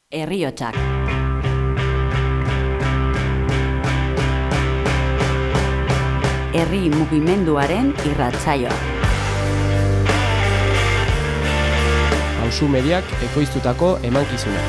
Herriotsak. Herri mugimenduaren irratsaioa. Auzu Mediak ekoiztutako emankizuna.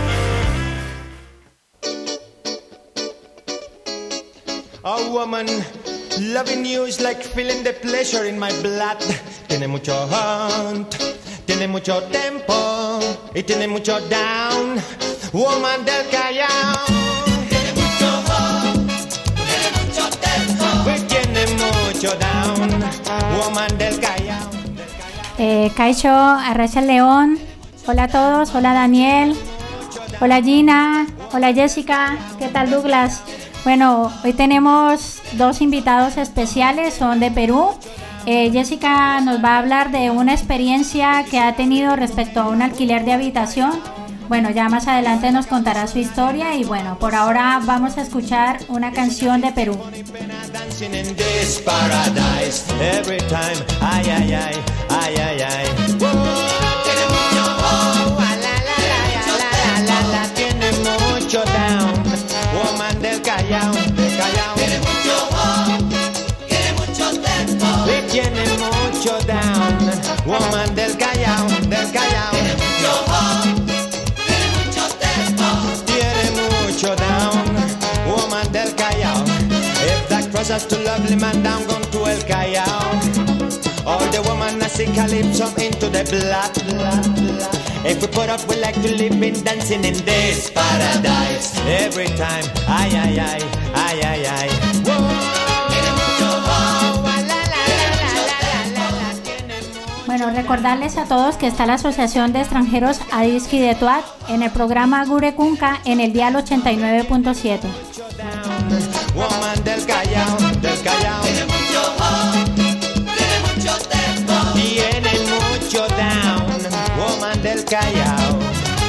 A woman loving you is like feeling the pleasure in my blood. Tiene mucho hunt, tiene mucho tempo y tiene mucho down. Woman del Callao. Tiene mucho hunt, tiene mucho tempo y tiene mucho down. Woman del Callao. Kaixo, Arratsaldeon. Hola a todos, hola Daniel, hola Gina, hola Jessica, ¿qué tal Douglas? Bueno, hoy tenemos dos invitados especiales, son de Perú. Jessica nos va a hablar de una experiencia que ha tenido respecto a un alquiler de habitación. Bueno, ya más adelante nos contará su historia y bueno, por ahora vamos a escuchar una canción de Perú. Mucho down, woman del Callao, del Callao. Tiene mucho hop, tiene mucho tempo. Y tiene mucho down, woman del Callao, del Callao. Tiene mucho hop, tiene mucho tempo. Tiene mucho down, woman del Callao. If that crosses to lovely man down, gone to el Callao. All the woman I see calypso into the blood, blood, blood. If we put up, we like to live in dancing in this paradise. Every time, ay, ay, ay, ay, ay, ay. Bueno, recordarles a todos que está la Asociación de Extranjeros Adiski de Tuat en el programa Gure Kunka en el dial 89.7. Woman del Callao, del Callao. Tiene mucho hop, tiene mucho tempo. Tiene mucho down. Woman del Callao.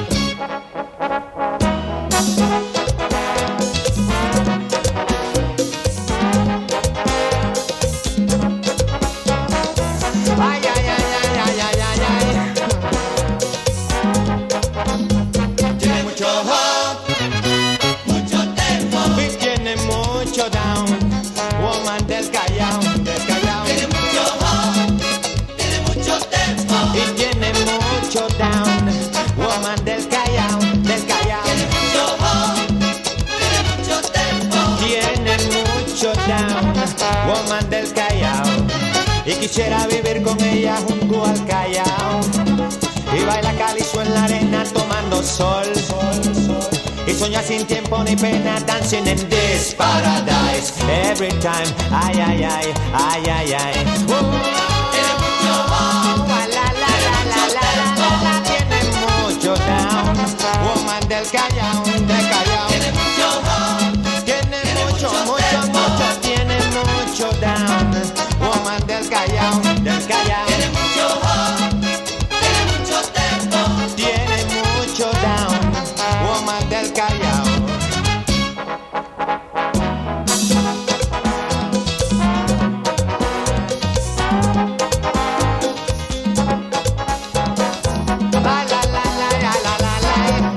Ay, ay, ay, ay, ay, ay, ay, ay. Tiene mucho hop, mucho tempo y tiene mucho down. Woman del Callao, del Callao. Tiene mucho hop, tiene mucho tempo y tiene mucho down. Woman del Callao, del Callao. Tiene mucho hop, tiene mucho tempo. Tiene mucho down. Woman del Callao. Y quisiera vivir con ella junto al Callao. Y baila calizo en la arena tomando sol. Y sueña sin tiempo ni pena, dancing in this paradise. Every time, ay, ay, ay, ay, ay, ay. Tiene mucho hop, la, la, la, la, la, la, la. Tiene mucho down, woman del Callao, del Callao. Tiene mucho hop, tiene mucho, mucho, mucho. Tiene mucho down, woman del Callao, del Callao. Tiene mucho hop, tiene mucho tempo. Tiene mucho down, woman del Callao. La, la, la, la, la, la, la.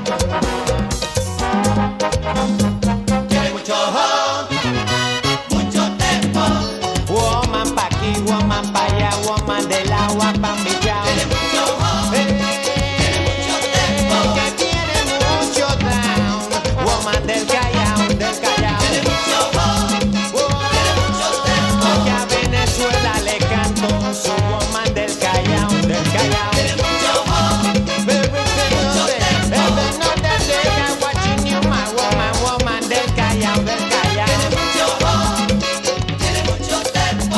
Tiene mucho hop, mucho tempo. Woman pa' aquí, woman pa' allá, woman del agua pa' mi chao. Tiene mucho hop, tiene mucho tempo. Que tiene mucho down, woman del Callao, del Callao. Tiene mucho hop, tiene mucho tempo. Que a Venezuela le canto su woman del Callao, del Callao. Tiene mucho hop, mucho tempo. Every night that day I'm watching you, my woman, woman del Callao, del Callao. Tiene mucho hop, tiene mucho tempo.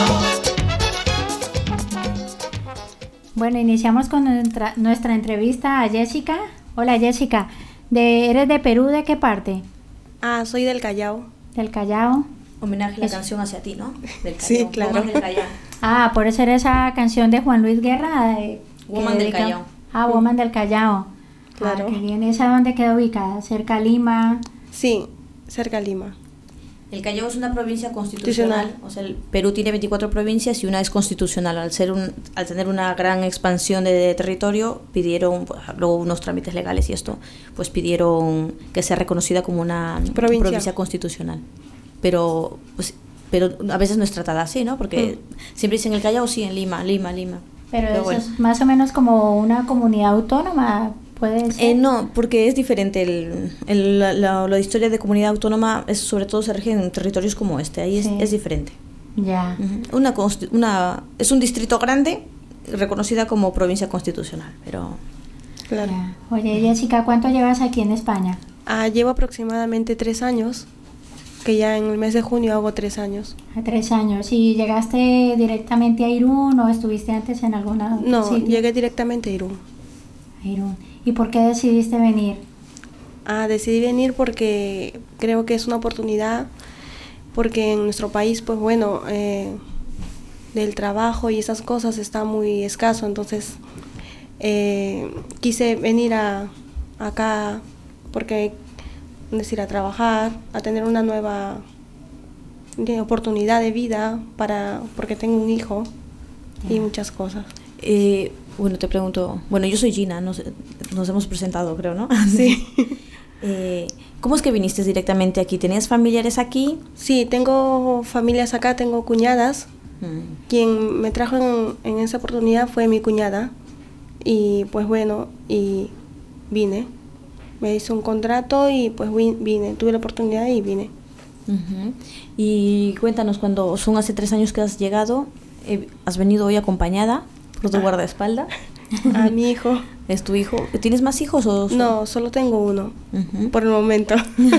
Bueno, iniciamos con nuestra entrevista a Jessica. Hola Jessica, ¿eres de Perú? ¿De qué parte? Soy del Callao. Del Callao. Homenaje a la canción hacia ti, ¿no? Del Callao. Sí, claro. Woman del Callao. Por eso era esa canción de Juan Luis Guerra. Woman del Callao. Woman del Callao. Claro. Qué bien. ¿Esa dónde queda ubicada? ¿Cerca a Lima? Sí, cerca de Lima. El Callao es una provincia constitucional, o sea, el Perú tiene 24 provincias y una es constitucional. Al tener una gran expansión de territorio, pidieron, pues, luego unos trámites legales y esto, pues pidieron que sea reconocida como una provincia constitucional. Pero a veces no es tratada así, ¿no? Porque siempre dicen el Callao, sí, en Lima. Pero eso bueno, es más o menos como una comunidad autónoma. ¿Puede ser? No, porque es diferente. La historia de comunidad autónoma es, sobre todo se rige en territorios como este, ahí es diferente. Ya. Es un distrito grande, reconocida como provincia constitucional, pero... Claro. Ya. Oye, Jessica, ¿cuánto llevas aquí en España? Llevo aproximadamente 3 años, que ya en el mes de junio hago 3 años. 3 años. ¿Y llegaste directamente a Irún o estuviste antes en alguna No, sitio? llegué directamente a Irún. Irún. ¿Y por qué decidiste venir? Decidí venir porque creo que es una oportunidad, porque en nuestro país, pues bueno, del trabajo y esas cosas está muy escaso, entonces quise venir acá porque, es decir, a trabajar, a tener una nueva oportunidad de vida, porque tengo un hijo y muchas cosas. Bueno, te pregunto, yo soy Gina, nos hemos presentado, creo, ¿no? Sí. ¿Cómo es que viniste directamente aquí? ¿Tenías familiares aquí? Sí, tengo familias acá, tengo cuñadas. Quien me trajo en esa oportunidad fue mi cuñada. Y pues bueno, y vine. Me hizo un contrato y pues vine. Tuve la oportunidad y vine. Y cuéntanos, cuando son hace 3 años que has llegado, ¿has venido hoy acompañada por tu guardaespaldas? A mi hijo. ¿Es tu hijo? ¿Tienes más hijos o...? No, solo tengo uno, por el momento.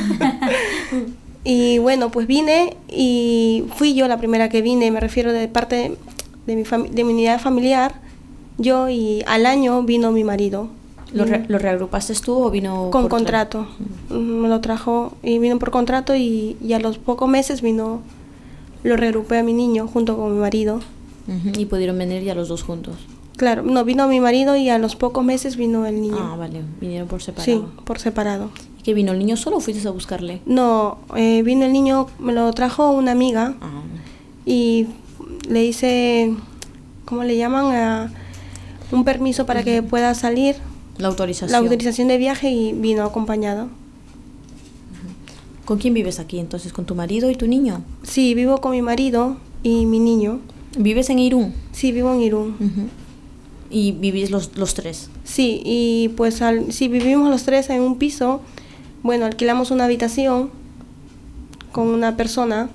Y bueno, pues vine y fui yo la primera que vine, me refiero de parte de mi unidad familiar, yo, y al año vino mi marido. ¿Lo reagrupaste tú o vino con contrato? Me lo trajo y vino por contrato y a los pocos meses lo reagrupé a mi niño junto con mi marido. ¿Y pudieron venir ya los dos juntos? Claro, no, vino mi marido y a los pocos meses vino el niño. Ah, vale, vinieron por separado. Sí, por separado. ¿Y que vino el niño solo o fuiste a buscarle? No, vino el niño, me lo trajo una amiga y le hice, ¿cómo le llaman? Un permiso para que pueda salir. La autorización. La autorización de viaje y vino acompañado. ¿Con quién vives aquí entonces? ¿Con tu marido y tu niño? Sí, vivo con mi marido y mi niño. ¿Vives en Irún? Sí, vivo en Irún. ¿Y vivís los tres? Sí, y pues sí, vivimos los tres en un piso. Bueno, alquilamos una habitación con una persona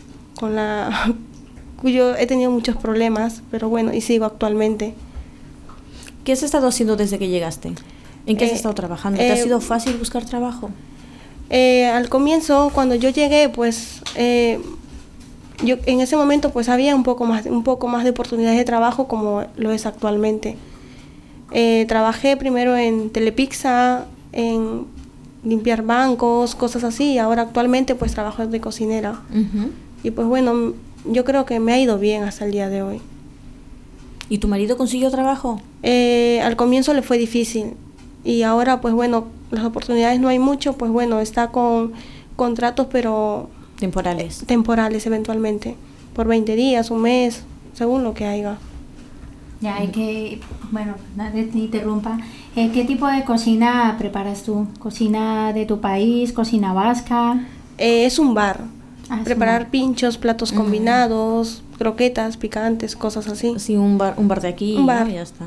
cuyo he tenido muchos problemas, pero bueno, y sigo actualmente. ¿Qué has estado haciendo desde que llegaste? ¿En qué has estado trabajando? ¿Te ha sido fácil buscar trabajo? Al comienzo, cuando yo llegué, pues yo en ese momento pues había un poco más de oportunidades de trabajo como lo es actualmente. Trabajé primero en Telepizza, en limpiar bancos, cosas así, y ahora actualmente pues trabajo de cocinera. Y pues bueno, yo creo que me ha ido bien hasta el día de hoy. ¿Y tu marido consiguió trabajo? Al comienzo le fue difícil y ahora pues bueno, las oportunidades no hay mucho, pues bueno, está con contratos pero... Temporales eventualmente, por 20 días, un mes, según lo que haya. Ya, hay que, bueno, no te interrumpa. ¿Qué tipo de cocina preparas tú? ¿Cocina de tu país? ¿Cocina vasca? Es un bar. Preparar bar. Pinchos, platos combinados, croquetas, picantes, cosas así. Sí, un bar de aquí. Un bar. ¿No? Ya está.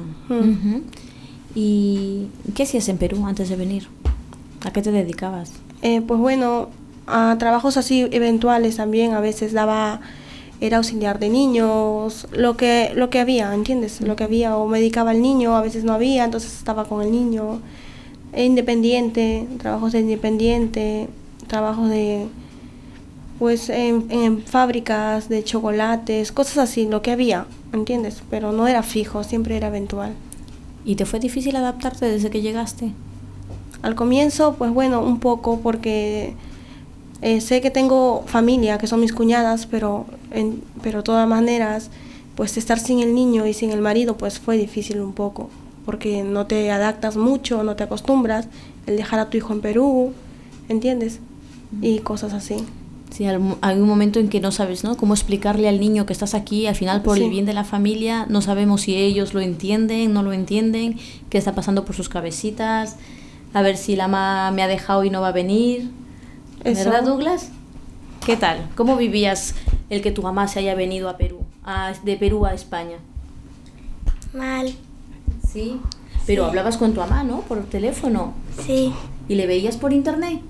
¿Y qué hacías en Perú antes de venir? ¿A qué te dedicabas? Pues bueno, a trabajos así eventuales también, a veces era auxiliar de niños, lo que había, ¿entiendes? Lo que había, o me dedicaba al niño, a veces no había, entonces estaba con el niño. Trabajos de independiente, trabajos de, pues en fábricas de chocolates, cosas así, lo que había, ¿entiendes? Pero no era fijo, siempre era eventual. ¿Y te fue difícil adaptarte desde que llegaste? Al comienzo, pues bueno, un poco, porque sé que tengo familia, que son mis cuñadas, pero de todas maneras, pues estar sin el niño y sin el marido, pues fue difícil un poco, porque no te adaptas mucho, no te acostumbras, el dejar a tu hijo en Perú, ¿entiendes? Y cosas así. Sí, hay un momento en que no sabes, ¿no?, cómo explicarle al niño que estás aquí, al final por el bien de la familia, no sabemos si ellos lo entienden, no lo entienden, qué está pasando por sus cabecitas, a ver si la mamá me ha dejado y no va a venir. ¿Verdad, Douglas? ¿Qué tal? ¿Cómo vivías el que tu mamá se haya venido a Perú, de Perú a España? Mal. Sí, pero hablabas con tu mamá, ¿no?, por teléfono. Sí. ¿Y le veías por internet?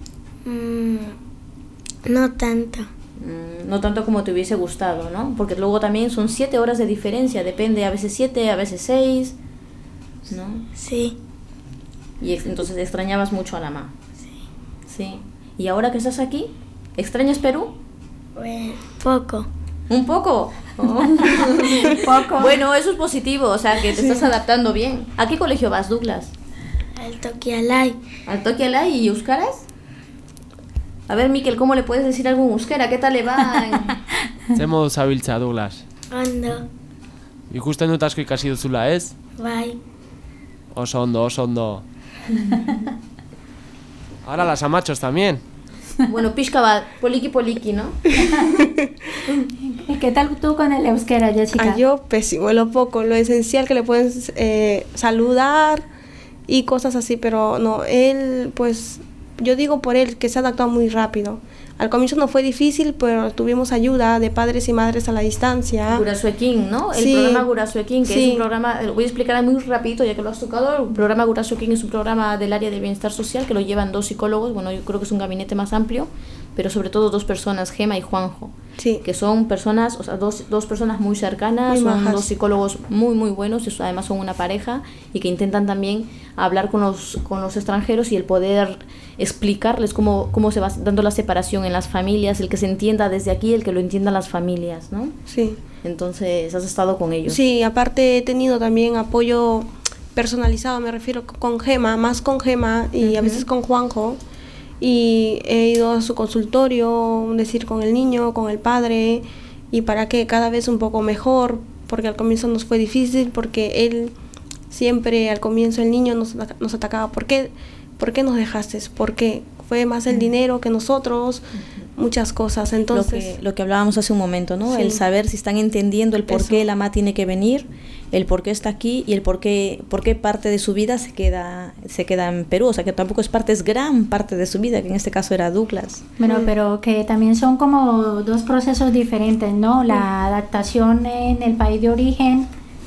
No tanto. No tanto como te hubiese gustado, ¿no? Porque luego también son 7 horas de diferencia, depende, a veces 7, a veces 6, ¿no? Sí. Y entonces extrañabas mucho a la mamá. Sí. Sí. ¿Y ahora que estás aquí, extrañas Perú? Bueno, poco. ¿Un poco? Oh. Poco. Bueno, eso es positivo, o sea, que te estás adaptando bien. ¿A qué colegio vas, Douglas? Al Tokialai. ¿Al Tokialai y euskaraz? A ver, Mikel, ¿cómo le puedes decir algo en euskera? ¿Qué tal le va? Zemo zabiltza, Douglas. Ondo. Ikusten dut asko ikasi duzula, ez? Bai. Oso ondo, oso ondo. Ahora las amachos también. Bueno, pixka bat, poliki, ¿no? ¿Y qué tal tú con el euskera, Jessica? Yo pésimo, lo poco, lo esencial que le pueden saludar y cosas así, pero no, él pues, yo digo por él que se ha adaptado muy rápido. Al comienzo no fue difícil, pero tuvimos ayuda de padres y madres a la distancia. Gurasoekin, ¿no? El Sí. programa Gurasoekin, que Sí. es un programa, lo voy a explicar muy rapidito ya que lo has tocado. El programa Gurasoekin es un programa del área de bienestar social que lo llevan 2 psicólogos, bueno, yo creo que es un gabinete más amplio, pero sobre todo 2 personas, Gema y Juanjo, Sí. que son personas, o sea, dos personas muy cercanas, Muy son majas. 2 psicólogos muy buenos, y además son una pareja y que intentan también hablar con los extranjeros y el poder explicarles cómo se va dando la separación en las familias, el que se entienda desde aquí, el que lo entiendan las familias, ¿no? Sí. Entonces, has estado con ellos. Sí, aparte he tenido también apoyo personalizado, me refiero con Gema, más con Gema y a veces con Juanjo. Y he ido a su consultorio, decir, con el niño, con el padre, y para que cada vez un poco mejor, porque al comienzo nos fue difícil, porque él siempre al comienzo el niño nos atacaba. ¿Por qué nos dejaste? ¿Por qué? Fue más el dinero que nosotros, muchas cosas. Entonces, Lo que hablábamos hace un momento, ¿no? Sí. El saber si están entendiendo el por Eso. qué la mamá tiene que venir, el por qué está aquí y el por qué parte de su vida se queda en Perú. O sea, que tampoco es parte, es gran parte de su vida, que en este caso era Douglas. Bueno, pero que también son como 2 procesos diferentes, ¿no? La adaptación en el país de origen,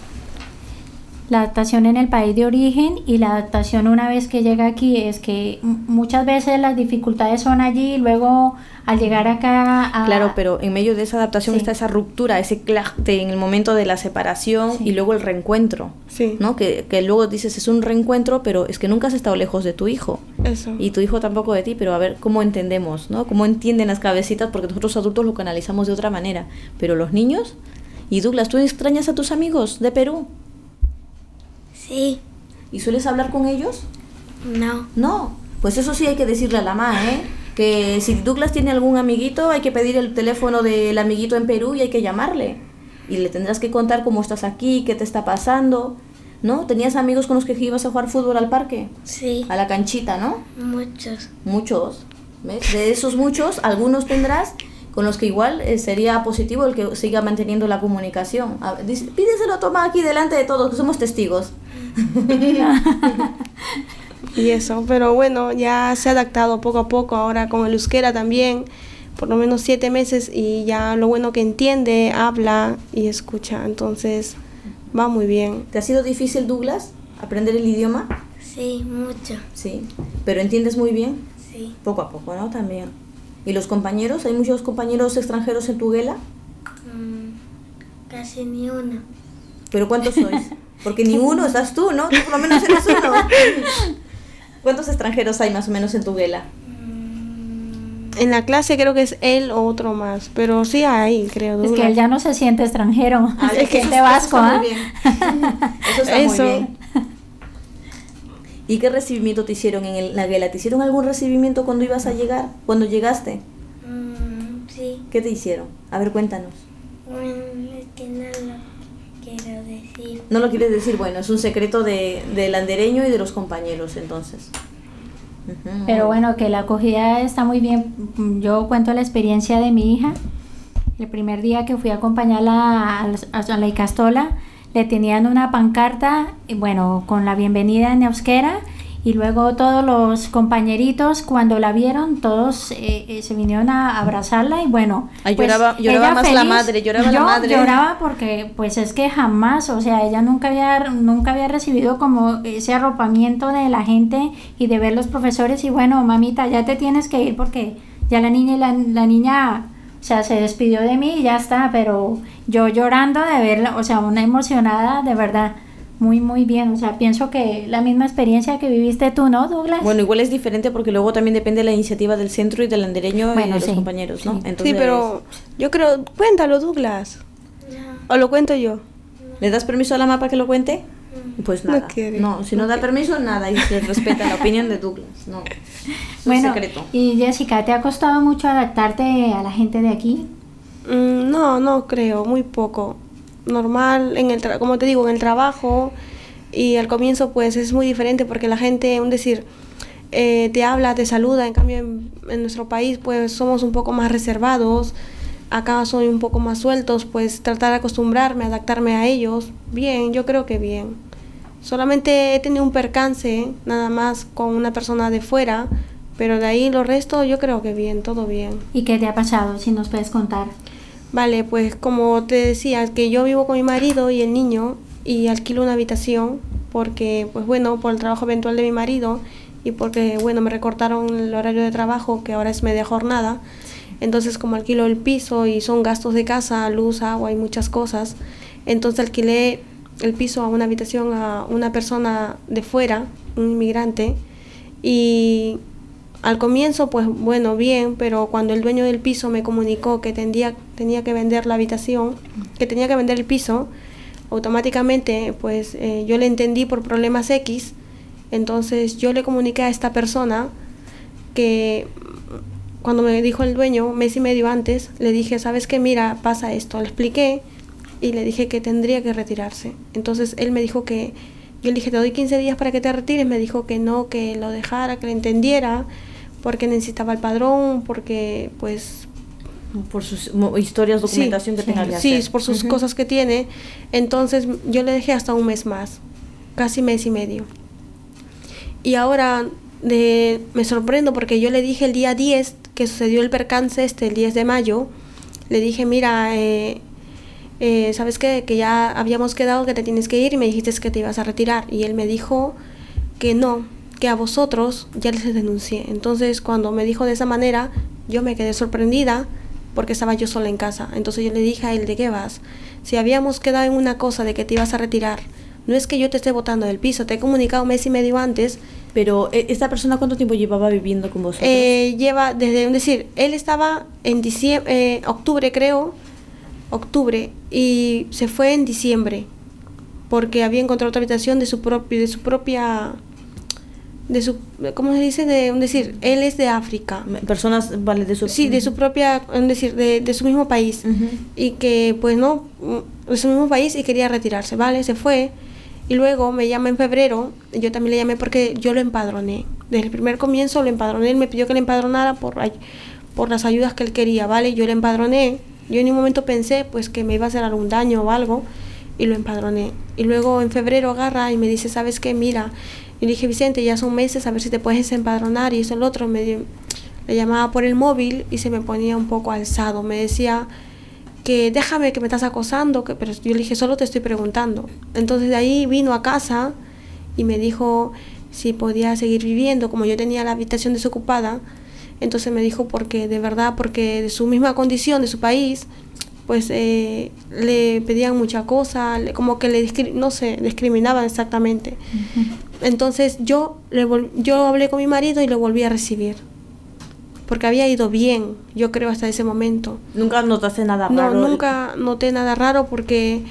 y la adaptación una vez que llega aquí. Es que muchas veces las dificultades son allí y luego al llegar acá... Claro, pero en medio de esa adaptación Sí. está esa ruptura, ese clate en el momento de la separación Sí. y luego el reencuentro, sí, ¿no? Que luego dices es un reencuentro, pero es que nunca has estado lejos de tu hijo. eso. Y tu hijo tampoco de ti, pero a ver cómo entendemos, ¿no? Cómo entienden las cabecitas, porque nosotros adultos lo canalizamos de otra manera, pero los niños. Y Douglas, ¿tú extrañas a tus amigos de Perú? Sí. ¿Y sueles hablar con ellos? No. No, pues eso sí hay que decirle a la mamá, ¿eh? Que si Douglas tiene algún amiguito, hay que pedir el teléfono del amiguito en Perú y hay que llamarle. Y le tendrás que contar cómo estás aquí, qué te está pasando, ¿no? ¿Tenías amigos con los que ibas a jugar fútbol al parque? Sí. A la canchita, ¿no? Muchos. Muchos, ¿ves? De esos muchos, algunos tendrás con los que igual sería positivo el que siga manteniendo la comunicación. Pídeselo, toma aquí delante de todos, que somos testigos. Y eso, pero bueno, ya se ha adaptado poco a poco, ahora con el euskera también, por lo menos 7 meses, y ya lo bueno que entiende, habla y escucha, entonces va muy bien. ¿Te ha sido difícil, Douglas, aprender el idioma? Sí, mucho. Sí, pero ¿entiendes muy bien? Sí. Poco a poco, ¿no? También. ¿Y los compañeros? ¿Hay muchos compañeros extranjeros en tu guela? Casi ni uno. ¿Pero cuántos sois? Porque ni uno estás tú, ¿no? Tú por lo menos eres uno. ¿Cuántos extranjeros hay más o menos en tu guela? En la clase creo que es él o otro más, pero sí hay, creo. Es que Douglas. él ya no se siente extranjero, se Es que siente eso vasco, está ¿ah? muy bien. Eso está Eso. muy bien. ¿Y qué recibimiento te hicieron en la guela? ¿Te hicieron algún recibimiento cuando ibas a llegar? ¿Cuando llegaste? Sí. ¿Qué te hicieron? A ver, cuéntanos. Bueno, es que no lo quiero decir. No lo quieres decir, bueno, es un secreto del andereño y de los compañeros, entonces. Pero bueno, que la acogida está muy bien. Yo cuento la experiencia de mi hija. El primer día que fui a acompañarla a la Icastola, le tenían una pancarta, bueno, con la bienvenida en euskera, y luego todos los compañeritos, cuando la vieron, todos se vinieron a abrazarla y bueno, Ay, pues, lloraba ella más la madre, lloraba la madre. Lloraba porque pues es que jamás, o sea, ella nunca había recibido como ese arropamiento de la gente y de ver los profesores y bueno, mamita, ya te tienes que ir porque ya la niña, o sea, se despidió de mí y ya está, pero yo llorando de verla, o sea, una emocionada de verdad. Muy, muy bien, o sea, pienso que la misma experiencia que viviste tú, ¿no, Douglas? Bueno, igual es diferente porque luego también depende de la iniciativa del centro y del andereño y de los compañeros, ¿no? Sí. Entonces, Sí, pero yo creo, cuéntalo, Douglas. ¿O lo cuento yo? ¿le das permiso a la MAPA que lo cuente? Pues No nada. quiere. No, si no da permiso, nada, y se respeta la opinión de Douglas, no. Es un Bueno, secreto. y Jessica, ¿te ha costado mucho adaptarte a la gente de aquí? No creo, muy poco. Normal, como te digo, en el trabajo y al comienzo pues es muy diferente porque la gente, te habla, te saluda, en cambio en nuestro país pues somos un poco más reservados, acá soy un poco más sueltos, pues tratar de acostumbrarme, adaptarme a ellos, bien, yo creo que bien. Solamente he tenido un percance nada más con una persona de fuera, pero de ahí lo resto yo creo que bien, todo bien. ¿Y qué te ha pasado? Si nos puedes contar. Vale, pues como te decía, que yo vivo con mi marido y el niño y alquilo una habitación porque, pues bueno, por el trabajo eventual de mi marido y porque, bueno, me recortaron el horario de trabajo, que ahora es media jornada. Entonces, como alquilo el piso y son gastos de casa, luz, agua y muchas cosas, entonces alquilé el piso a una habitación a una persona de fuera, un inmigrante, y al comienzo, pues bueno, bien, pero cuando el dueño del piso me comunicó que tenía que vender la habitación, que tenía que vender el piso, automáticamente, pues yo le entendí por problemas X, entonces yo le comuniqué a esta persona que cuando me dijo el dueño, mes y medio antes, le dije, ¿sabes qué? Mira, pasa esto, le expliqué y le dije que tendría que retirarse. Entonces él me dijo que, yo le dije, te doy 15 días para que te retires, me dijo que no, que lo dejara, que lo entendiera, porque necesitaba el padrón, porque pues... Por sus historias, documentación que tenga que hacer. Sí, por sus cosas que tiene. Entonces yo le dejé hasta un mes más, casi mes y medio. Y ahora me sorprendo porque yo le dije el día 10, que sucedió el percance el 10 de mayo, le dije, mira, ¿sabes qué? Que ya habíamos quedado que te tienes que ir y me dijiste que te ibas a retirar. Y él me dijo que no, que a vosotros ya les denuncié. Entonces cuando me dijo de esa manera, yo me quedé sorprendida porque estaba yo sola en casa. Entonces yo le dije a él, ¿de qué vas? Si habíamos quedado en una cosa de que te ibas a retirar, no es que yo te esté botando del piso, te he comunicado un mes y medio antes. Pero ¿esta persona cuánto tiempo llevaba viviendo con vosotros? Lleva desde, él estaba en octubre creo, y se fue en diciembre porque había encontrado otra habitación de su propia ¿cómo se dice? Él es de África. Personas, vale, de su... Sí, de su propia, de su mismo país. Y que, pues no, de su mismo país y quería retirarse, ¿vale? Se fue. Y luego me llama en febrero, yo también le llamé porque yo lo empadroné. Desde el primer comienzo lo empadroné, él me pidió que le empadronara por las ayudas que él quería, ¿vale? Yo le empadroné. Yo en un momento pensé, pues, que me iba a hacer algún daño o algo, y lo empadroné. Y luego en febrero agarra y me dice, ¿sabes qué? Mira... Y le dije, Vicente, ya son meses, a ver si te puedes empadronar. Y eso el otro le llamaba por el móvil y se me ponía un poco alzado. Me decía que déjame, que me estás acosando. Pero yo le dije, solo te estoy preguntando. Entonces de ahí vino a casa y me dijo si podía seguir viviendo. Como yo tenía la habitación desocupada, entonces me dijo porque de su misma condición, de su país, pues le pedían mucha cosa, como que le discriminaban exactamente. Entonces yo hablé con mi marido y lo volví a recibir, porque había ido bien, yo creo, hasta ese momento. ¿Nunca notaste nada raro? No, nunca noté nada raro porque,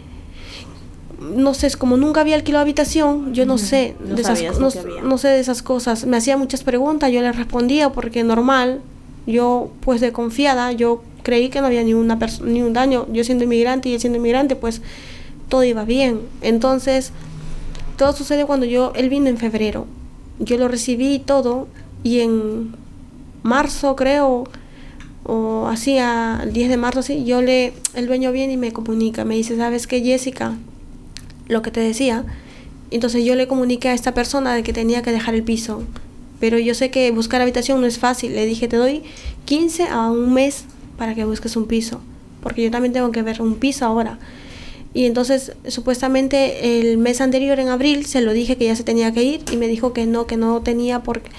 no sé, como nunca había alquilado habitación, yo no sé de esas cosas. Me hacía muchas preguntas, yo le respondía porque normal, yo pues de confiada, yo creí que no había ni un daño. Yo siendo inmigrante y él siendo inmigrante, pues todo iba bien. Entonces, todo sucede cuando él vino en febrero. Yo lo recibí y todo, Y en marzo, creo, o así, el 10 de marzo, así, el dueño viene y me comunica, me dice, ¿sabes qué, Jessica? Lo que te decía. Entonces yo le comuniqué a esta persona de que tenía que dejar el piso. Pero yo sé que buscar habitación no es fácil. Le dije, te doy 15 a un mes para que busques un piso. Porque yo también tengo que ver un piso ahora. Y entonces, supuestamente, el mes anterior, en abril, se lo dije que ya se tenía que ir. Y me dijo que no tenía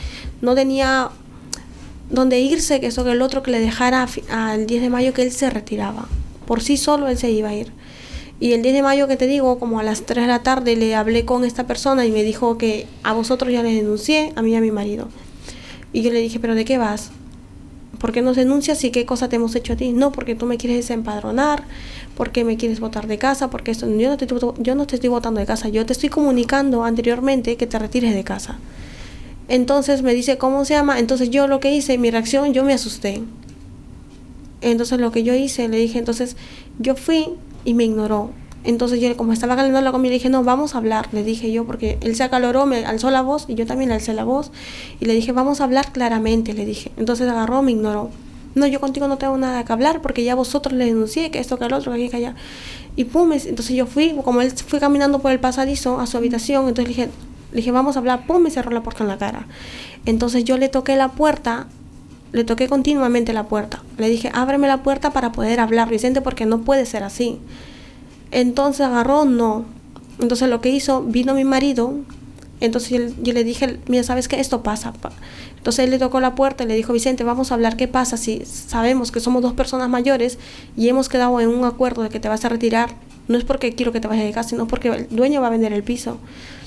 dónde irse, que eso, que el otro, que le dejara al 10 de mayo que él se retiraba. Por sí solo él se iba a ir. Y el 10 de mayo, que te digo, como a las 3 de la tarde, le hablé con esta persona y me dijo que a vosotros ya les denuncié, a mí y a mi marido. Y yo le dije, ¿pero de qué vas? ¿Por qué nos denuncias y qué cosa te hemos hecho a ti? No, porque tú me quieres desempadronar, porque me quieres botar de casa, porque esto, yo no te estoy botando de casa, yo te estoy comunicando anteriormente que te retires de casa. Entonces me dice, ¿cómo se llama? Entonces yo lo que hice, mi reacción, yo me asusté. Entonces lo que yo hice, le dije, entonces yo fui y me ignoró. Entonces yo, como estaba calentando la comida, le dije, no, vamos a hablar, le dije yo, porque él se acaloró, me alzó la voz y yo también le alcé la voz y le dije, vamos a hablar claramente, le dije. Entonces agarró, me ignoró. No, yo contigo no tengo nada que hablar porque ya vosotros le denuncié, que esto, que el otro, que aquí, que allá. Y pum, entonces yo fui, como él fue caminando por el pasadizo a su habitación, entonces le dije, vamos a hablar, pum, me cerró la puerta en la cara. Entonces yo le toqué la puerta, le toqué continuamente la puerta. Le dije, ábreme la puerta para poder hablar, Vicente, porque no puede ser así. Entonces agarró, no. Entonces lo que hizo, vino mi marido. Entonces yo le dije, mira, ¿sabes qué? Esto pasa. Entonces él le tocó la puerta y le dijo, Vicente, vamos a hablar, ¿qué pasa si sabemos que somos dos personas mayores y hemos quedado en un acuerdo de que te vas a retirar? No es porque quiero que te vayas de casa, sino porque el dueño va a vender el piso.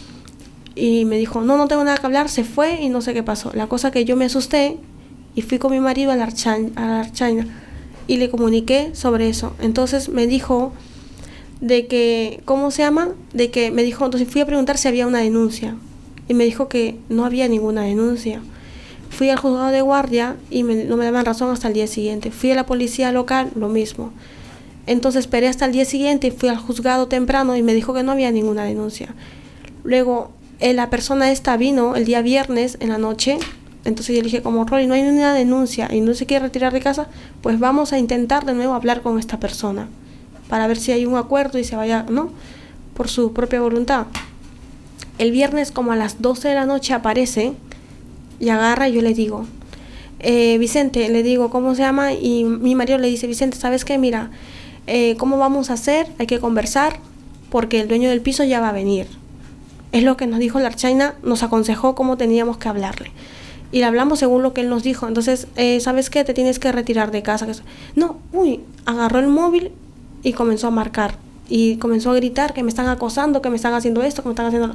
Y me dijo, no tengo nada que hablar, se fue y no sé qué pasó. La cosa que yo me asusté y fui con mi marido a la Archaina y le comuniqué sobre eso. Entonces me dijo de que, ¿cómo se llama? De que me dijo, entonces fui a preguntar si había una denuncia y me dijo que no había ninguna denuncia. Fui al juzgado de guardia y no me daban razón hasta el día siguiente. Fui a la policía local, lo mismo. Entonces esperé hasta el día siguiente y fui al juzgado temprano y me dijo que no había ninguna denuncia. Luego la persona esta vino el día viernes en la noche. Entonces yo le dije, como Rolly, no hay ninguna denuncia y no se quiere retirar de casa, pues vamos a intentar de nuevo hablar con esta persona para ver si hay un acuerdo y se vaya, ¿no?, por su propia voluntad. El viernes como a las 12 de la noche aparece y agarra y yo le digo, Vicente, le digo, ¿cómo se llama? Y mi marido le dice, Vicente, ¿sabes qué? Mira, ¿cómo vamos a hacer? Hay que conversar porque el dueño del piso ya va a venir. Es lo que nos dijo la Archaina, nos aconsejó cómo teníamos que hablarle. Y le hablamos según lo que él nos dijo. Entonces, ¿sabes qué? Te tienes que retirar de casa. No, agarró el móvil y comenzó a marcar. Y comenzó a gritar que me están acosando, que me están haciendo esto, que me están haciendo...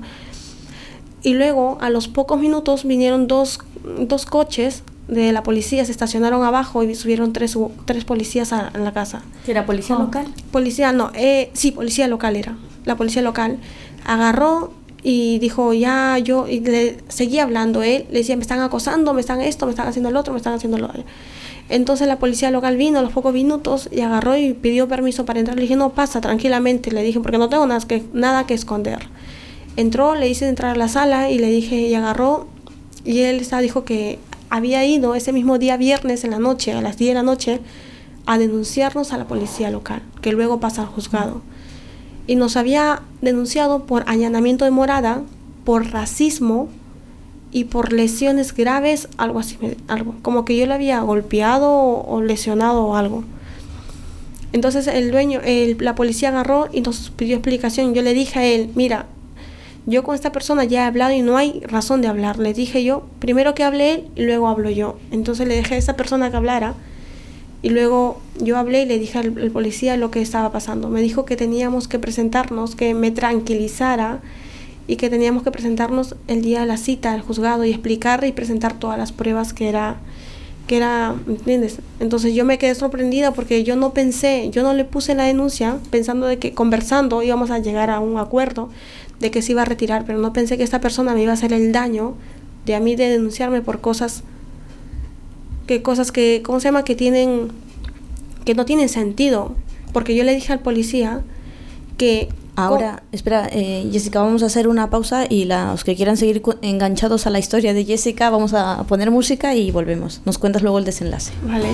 Y luego, a los pocos minutos, vinieron dos coches de la policía, se estacionaron abajo y subieron tres policías a la casa. ¿Era policía local? Policía, no, sí, policía local era. La policía local agarró y dijo, y le seguía hablando él, le decía, me están acosando, me están esto, me están haciendo el otro, me están haciendo lo otro. Entonces la policía local vino a los pocos minutos y agarró y pidió permiso para entrar. Le dije, no, pasa tranquilamente, le dije, porque no tengo nada que esconder. Entró, le hice entrar a la sala y le dije, y agarró, y él dijo que había ido ese mismo día viernes en la noche, a las 10 de la noche, a denunciarnos a la policía local, que luego pasa al juzgado. Y nos había denunciado por allanamiento de morada, por racismo y por lesiones graves, algo así, como que yo le había golpeado o lesionado o algo. Entonces la policía agarró y nos pidió explicación. Yo le dije a él, mira, yo con esta persona ya he hablado y no hay razón de hablar. Le dije yo, primero que hable él y luego hablo yo. Entonces le dejé a esa persona que hablara y luego yo hablé y le dije al policía lo que estaba pasando. Me dijo que teníamos que presentarnos, que me tranquilizara y que teníamos que presentarnos el día de la cita al juzgado y explicar y presentar todas las pruebas que era, ¿entiendes? Entonces yo me quedé sorprendida porque yo no le puse la denuncia pensando de que conversando íbamos a llegar a un acuerdo de que se iba a retirar, pero no pensé que esta persona me iba a hacer el daño de a mí de denunciarme por cosas que ¿cómo se llama? Que no tienen sentido, porque yo le dije al policía que Ahora, espera, Jessica, vamos a hacer una pausa y los que quieran seguir enganchados a la historia de Jessica, vamos a poner música y volvemos. Nos cuentas luego el desenlace. Vale.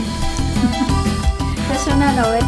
Es una novela.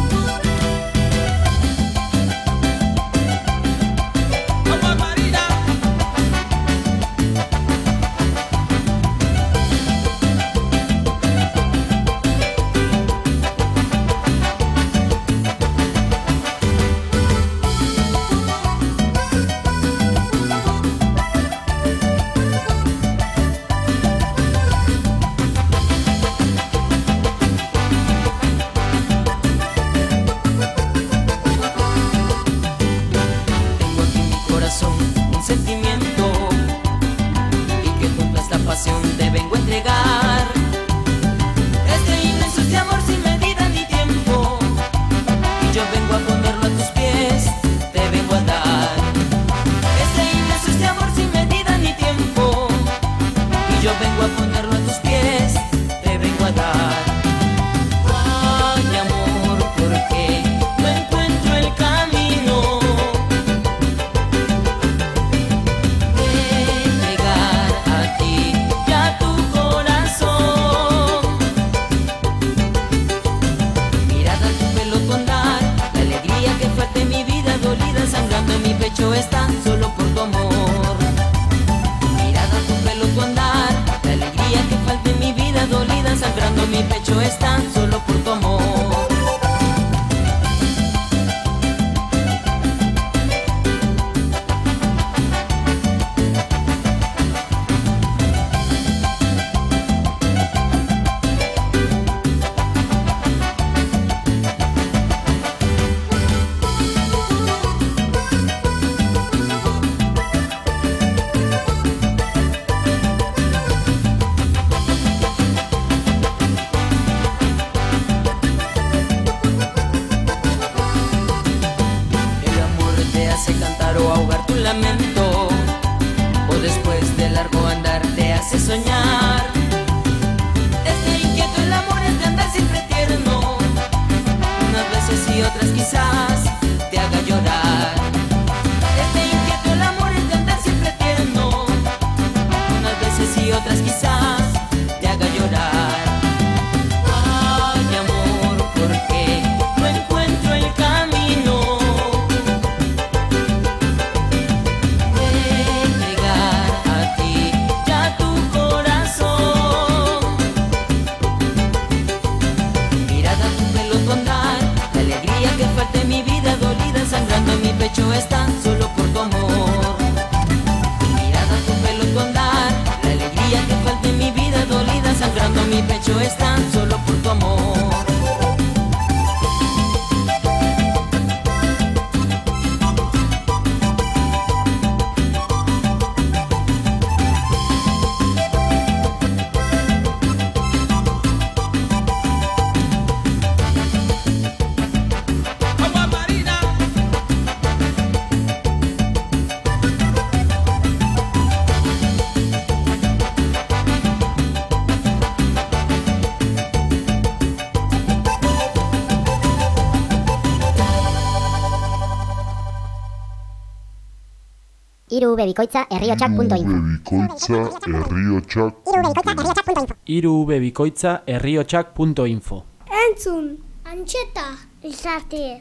irubebikoitza@erriotsak.info. Entzun, Antxeta irratia.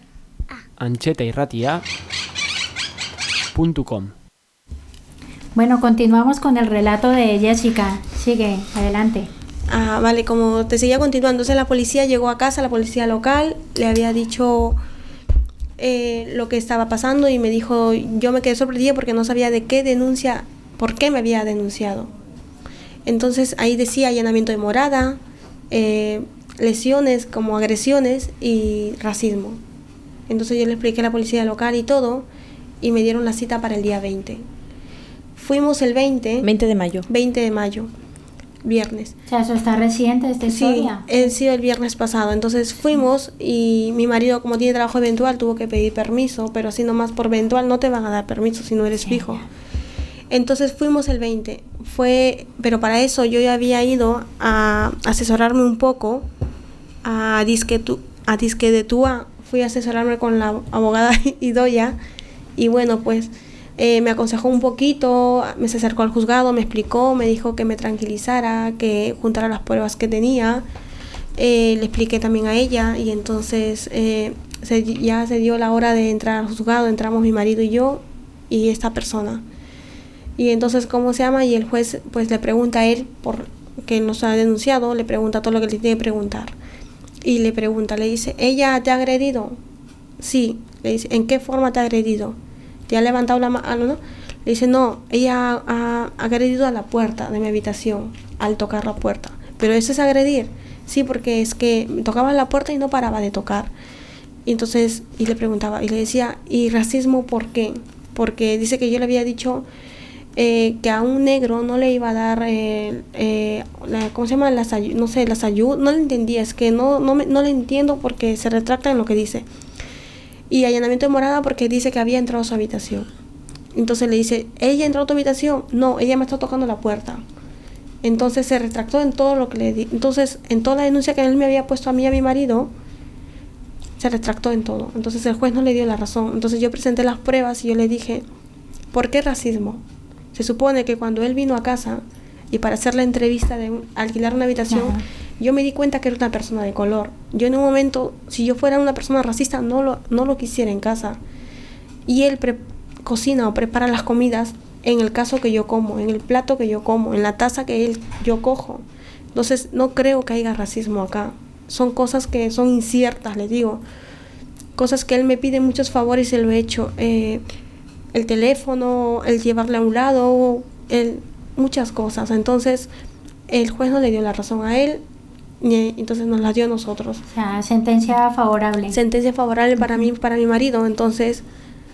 antxetairratia.com. Bueno, continuamos con el relato de Jessica. Sigue, adelante. Vale, como te seguía continuando, entonces la policía llegó a casa, la policía local, le había dicho lo que estaba pasando y me dijo, yo me quedé sorprendida porque no sabía de qué denuncia, por qué me había denunciado. Entonces ahí decía allanamiento de morada, lesiones como agresiones y racismo. Entonces yo le expliqué a la policía local y todo y me dieron la cita para el día 20. Fuimos el 20 de mayo. 20 de mayo, viernes. O sea, eso está reciente, esta historia. Sí, ha sido el viernes pasado. Entonces fuimos y mi marido, como tiene trabajo eventual, tuvo que pedir permiso, pero así nomás por eventual no te van a dar permiso si no eres fijo. Entonces fuimos el 20. Pero para eso yo ya había ido a asesorarme un poco a Disque de Túa. Fui a asesorarme con la abogada Idoya Y bueno, pues me aconsejó un poquito, me se acercó al juzgado, me explicó, me dijo que me tranquilizara, que juntara las pruebas que tenía. Le expliqué también a ella y entonces ya se dio la hora de entrar al juzgado. Entramos mi marido y yo y esta persona. Y entonces, ¿cómo se llama? Y el juez pues le pregunta a él, por que nos ha denunciado, le pregunta todo lo que le tiene que preguntar. Y le pregunta, le dice, ¿ella te ha agredido? Sí. Le dice, ¿en qué forma te ha agredido? ¿Te ha levantado la mano? ¿No? Le dice, no, ella ha agredido a la puerta de mi habitación al tocar la puerta. ¿Pero eso es agredir? Sí, porque es que tocaba la puerta y no paraba de tocar. Y entonces, y le preguntaba, y le decía, ¿y racismo por qué? Porque dice que yo le había dicho que a un negro no le iba a dar, ¿cómo se llama? Las ayudas. No le entendía, es que no le entiendo porque se retracta en lo que dice. Y allanamiento de morada porque dice que había entrado a su habitación. Entonces le dice, ¿ella entró a tu habitación? No, ella me está tocando la puerta. Entonces se retractó en todo lo que le di. Entonces, en toda la denuncia que él me había puesto a mí y a mi marido, se retractó en todo. Entonces el juez no le dio la razón. Entonces yo presenté las pruebas y yo le dije, ¿por qué racismo? Se supone que cuando él vino a casa y para hacer la entrevista de alquilar una habitación, yo me di cuenta que era una persona de color. Yo en un momento, si yo fuera una persona racista, no lo quisiera en casa. Y él cocina o prepara las comidas en el caso que yo como, en el plato que yo como, en la taza que yo cojo. Entonces no creo que haya racismo acá. Son cosas que son inciertas, le digo. Cosas que él me pide muchos favores y lo he hecho. El teléfono, el llevarle a un lado, muchas cosas. Entonces el juez no le dio la razón a él, y entonces nos la dio a nosotros. O sea, sentencia favorable. Sentencia favorable para mí, para mi marido. Entonces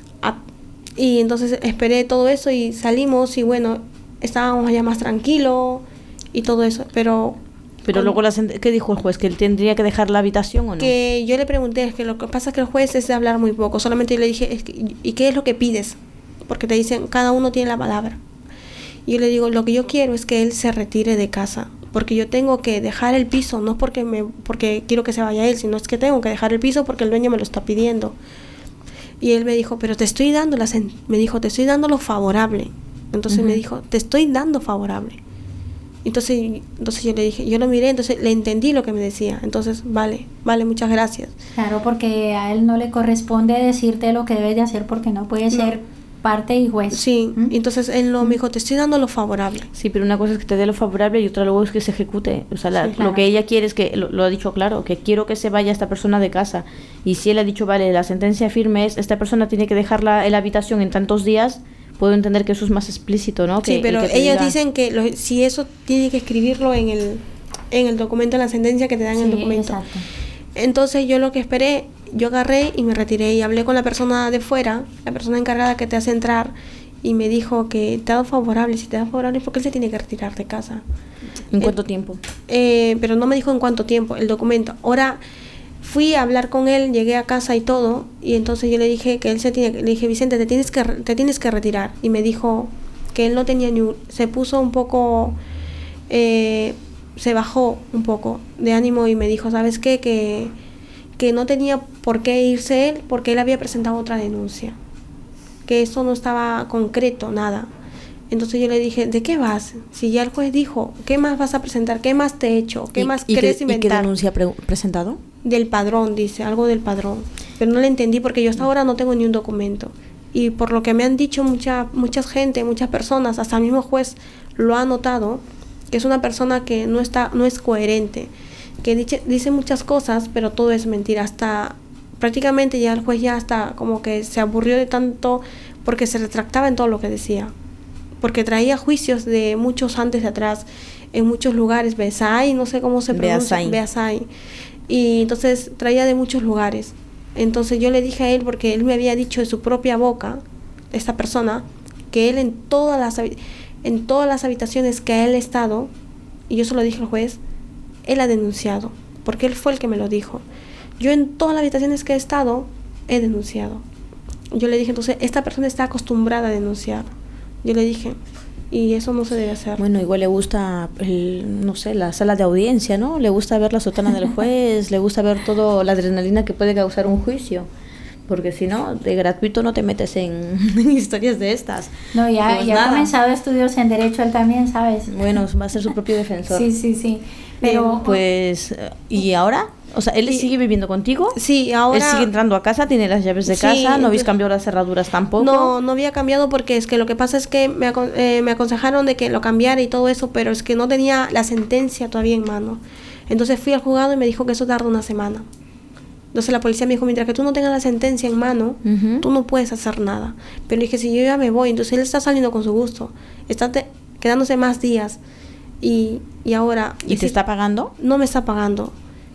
y entonces esperé todo eso y salimos y bueno, estábamos ya más tranquilos y todo eso, pero luego ¿qué dijo el juez? ¿Que él tendría que dejar la habitación o no? Que yo le pregunté, es que lo que pasa es que el juez es de hablar muy poco, solamente yo le dije, ¿y qué es lo que pides? Porque te dicen, cada uno tiene la palabra. Y yo le digo, lo que yo quiero es que él se retire de casa, porque yo tengo que dejar el piso, no porque quiero que se vaya él, sino es que tengo que dejar el piso porque el dueño me lo está pidiendo. Y él me dijo, pero te estoy dando lo favorable. Entonces me dijo, te estoy dando favorable. Entonces yo le dije, yo lo miré, entonces le entendí lo que me decía. Entonces, vale, muchas gracias. Claro, porque a él no le corresponde decirte lo que debes de hacer porque no puede ser parte y juez. Sí, entonces él me dijo, te estoy dando lo favorable. Sí, pero una cosa es que te dé lo favorable y otra luego es que se ejecute. O sea, lo que ella quiere es que, lo ha dicho claro, que quiero que se vaya esta persona de casa. Y si él ha dicho, vale, la sentencia firme es, esta persona tiene que dejarla en la habitación en tantos días, puedo entender que eso es más explícito, ¿no? Sí, pero ellos dicen que si eso tiene que escribirlo en el documento, en la sentencia que te dan en el documento. Exacto. Entonces yo lo que esperé, yo agarré y me retiré y hablé con la persona de fuera, la persona encargada que te hace entrar, y me dijo que te ha dado favorable. Si te da favorable es porque él se tiene que retirar de casa. ¿En cuánto tiempo? Pero no me dijo en cuánto tiempo, el documento. Ahora fui a hablar con él, llegué a casa y todo, y entonces yo le dije que le dije, Vicente, te tienes que retirar. Y me dijo que él no tenía se puso un poco, se bajó un poco de ánimo y me dijo, ¿sabes qué? Que no tenía por qué irse él porque él había presentado otra denuncia, que eso no estaba concreto, nada. Entonces yo le dije, ¿de qué vas? Si ya el juez dijo, ¿qué más vas a presentar? ¿Qué más te he hecho? ¿Qué más quieres inventar? ¿Y qué denuncia presentado? Del padrón, dice, algo del padrón. Pero no le entendí porque yo hasta ahora no tengo ni un documento. Y por lo que me han dicho muchas personas, hasta el mismo juez lo ha notado, que es una persona que no es coherente, que dice muchas cosas, pero todo es mentira. Hasta prácticamente ya el juez ya hasta como que se aburrió de tanto porque se retractaba en todo lo que decía. Porque traía juicios de muchos antes de atrás, en muchos lugares, Besay, no sé cómo se pronuncia, Besay. Y entonces traía de muchos lugares. Entonces yo le dije a él, porque él me había dicho de su propia boca, esta persona, que él en todas las habitaciones que él ha estado, y yo se lo dije al juez, él ha denunciado, porque él fue el que me lo dijo. Yo en todas las habitaciones que he estado, he denunciado. Yo le dije, entonces, esta persona está acostumbrada a denunciar. Yo le dije, y eso no se debe hacer. Bueno, igual le gusta, no sé, la sala de audiencia, ¿no? Le gusta ver la sotana del juez, le gusta ver todo la adrenalina que puede causar un juicio. porque si no, de gratuito no te metes en historias de estas. No, ya Pues ha nada. comenzado estudios en Derecho él también, ¿sabes? Bueno, va a ser su propio defensor. Sí. Pero, Pues, ¿y ahora? O sea, ¿él sigue viviendo contigo? Sí, Él ahora... sigue entrando a casa, tiene las llaves de Sí, casa, ¿no habéis entonces- cambiado las cerraduras tampoco? No había cambiado porque es que lo que pasa es que me aconsejaron de que lo cambiara y todo eso, pero es que no tenía la sentencia todavía en mano. Entonces fui al juzgado y me dijo que eso tarda una semana. Entonces la policía me dijo, mientras que tú no tengas la sentencia en mano, Ujú. tú no puedes hacer nada. Pero dije, si yo ya me voy, entonces él está saliendo con su gusto, está quedándose más días y ahora... ¿Y te está pagando? No me está pagando.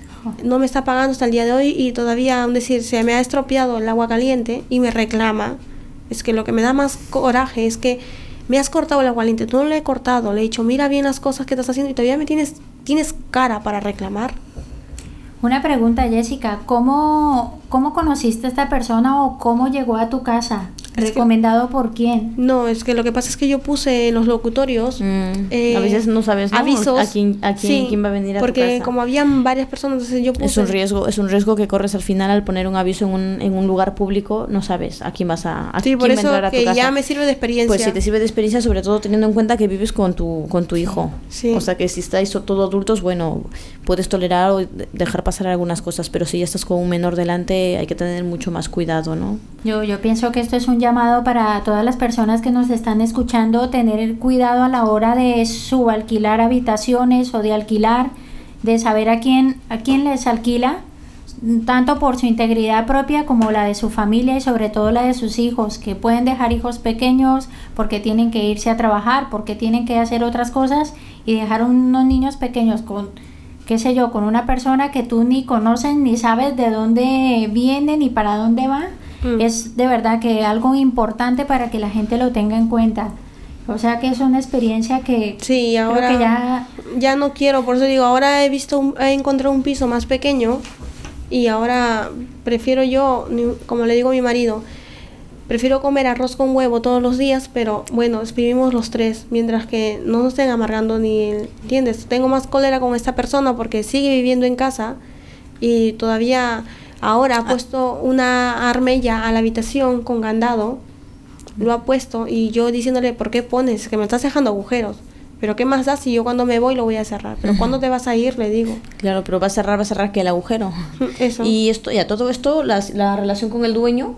No me está pagando hasta el día de hoy y todavía, aún decir, se me ha estropeado el agua caliente y me reclama. Es que lo que me da más coraje es que me has cortado el agua caliente, tú no le he cortado, le he dicho, mira bien las cosas que estás haciendo y todavía me tienes cara para reclamar. una pregunta, Jessica, ¿cómo conociste a esta persona o cómo llegó a tu casa? Es que- ¿Recomendado por quién? No, es que lo que pasa es que yo puse en los locutorios A veces no sabes, ¿no? avisos. a quién Sí, va a venir a tu porque casa. como habían varias personas, entonces yo puse... Es un riesgo que corres al final al poner un aviso en un lugar público, no sabes a quién vas a Sí, quién por va a eso entrar a tu que casa. ya me sirve de experiencia. Pues si te sirve de experiencia, sobre todo teniendo en cuenta que vives con tu hijo. Sí. O sea que si estáis todos adultos, bueno, puedes tolerar o dejar pasar algunas cosas, pero si ya estás con un menor delante, hay que tener mucho más cuidado, ¿no? Yo pienso que esto es un llamado para todas las personas que nos están escuchando, tener cuidado a la hora de subalquilar habitaciones o de alquilar, de saber a quién les alquila, tanto por su integridad propia como la de su familia y sobre todo la de sus hijos, que pueden dejar hijos pequeños porque tienen que irse a trabajar, porque tienen que hacer otras cosas y dejar unos niños pequeños con, qué sé yo, con una persona que tú ni conoces ni sabes de dónde viene ni para dónde va. Es de verdad que algo importante para que la gente lo tenga en cuenta. O sea que es una experiencia que Sí, creo ahora que ya no quiero, por eso digo, ahora he encontrado un piso más pequeño y ahora prefiero yo, como le digo a mi marido, prefiero comer arroz con huevo todos los días, pero bueno, vivimos los tres, mientras que no nos estén amargando ¿entiendes? Tengo más cólera con esta persona porque sigue viviendo en casa y todavía ahora ha puesto una armella a la habitación con candado, lo ha puesto y yo diciéndole, ¿por qué pones? Que me estás dejando agujeros. Pero ¿qué más da si yo cuando me voy lo voy a cerrar? Pero ¿cuándo te vas a ir? Le digo. Claro, pero va a cerrar que el agujero. Eso. Y esto, ya todo esto, la relación con el dueño,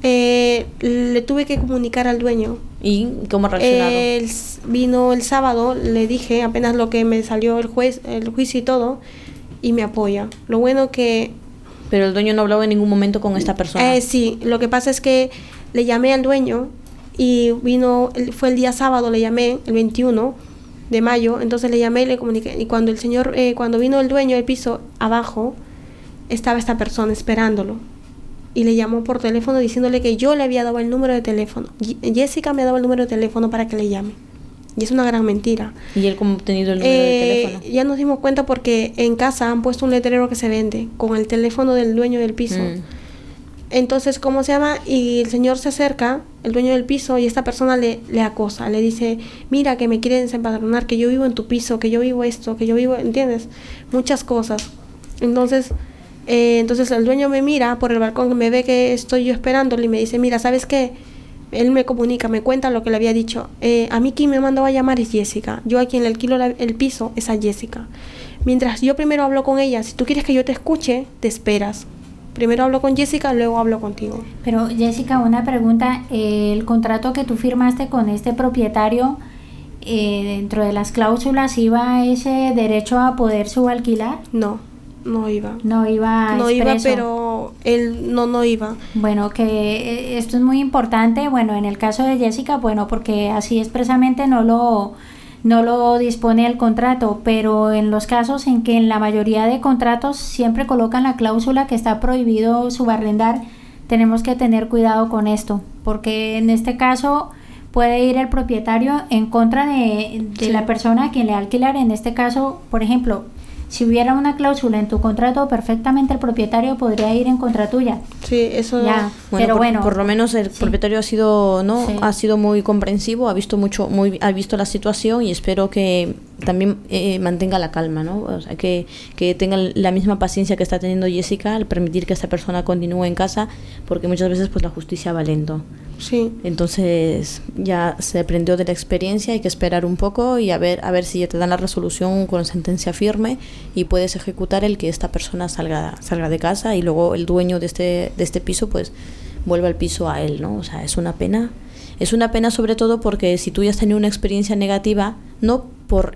Le tuve que comunicar al dueño. ¿y cómo ha reaccionado? Vino el sábado, le dije apenas lo que me salió el juicio y todo, y me apoya. Lo bueno que... Pero el dueño no hablaba en ningún momento con esta persona. Sí, lo que pasa es que le llamé al dueño y fue el día sábado, le llamé, el 21 de mayo, entonces le llamé y le comuniqué. Y cuando cuando vino el dueño del piso abajo, estaba esta persona esperándolo. Y le llamó por teléfono diciéndole que yo le había dado el número de teléfono. Jessica me ha dado el número de teléfono para que le llame. Y es una gran mentira. ¿Y él cómo ha obtenido el número de teléfono? Ya nos dimos cuenta porque en casa han puesto un letrero que se vende con el teléfono del dueño del piso. Entonces, ¿cómo se llama? Y el señor se acerca, el dueño del piso, y esta persona le acosa, le dice, mira que me quieren desempadronar, que yo vivo en tu piso, que yo vivo esto, que yo vivo, ¿entiendes? Muchas cosas. Entonces el dueño me mira por el balcón, me ve que estoy yo esperándole y me dice, mira, ¿sabes qué? Él me comunica, me cuenta lo que le había dicho. A mí quien me mandó a llamar es Jessica. Yo a quien le alquilo el piso es a Jessica. Mientras yo primero hablo con ella, si tú quieres que yo te escuche, te esperas. Primero hablo con Jessica, luego hablo contigo. Pero Jessica, una pregunta, el contrato que tú firmaste con este propietario, dentro de las cláusulas, ¿iba ese derecho a poder subalquilar? No iba. No iba No iba, expreso. pero él no iba. Bueno, que esto es muy importante, bueno, en el caso de Jessica, bueno, porque así expresamente no lo dispone el contrato, pero en los casos en que en la mayoría de contratos siempre colocan la cláusula que está prohibido subarrendar, tenemos que tener cuidado con esto, porque en este caso puede ir el propietario en contra de Sí. la persona a quien le alquilar. En este caso, por ejemplo, si hubiera una cláusula en tu contrato, perfectamente el propietario podría ir en contra tuya. Sí, eso. Ya, Bueno, pero bueno. por lo menos el sí. propietario ha sido, ¿no? Sí. Ha sido muy comprensivo, ha visto la situación y espero que también mantenga la calma, ¿no? O sea, que tenga la misma paciencia que está teniendo Jessica al permitir que esta persona continúe en casa, porque muchas veces pues la justicia va lento. Sí. Entonces ya se aprendió de la experiencia, hay que esperar un poco y a ver si ya te dan la resolución con sentencia firme y puedes ejecutar el que esta persona salga de casa y luego el dueño de este piso pues vuelva el piso a él, ¿no? O sea, es una pena. Es una pena sobre todo porque si tú ya has tenido una experiencia negativa, no con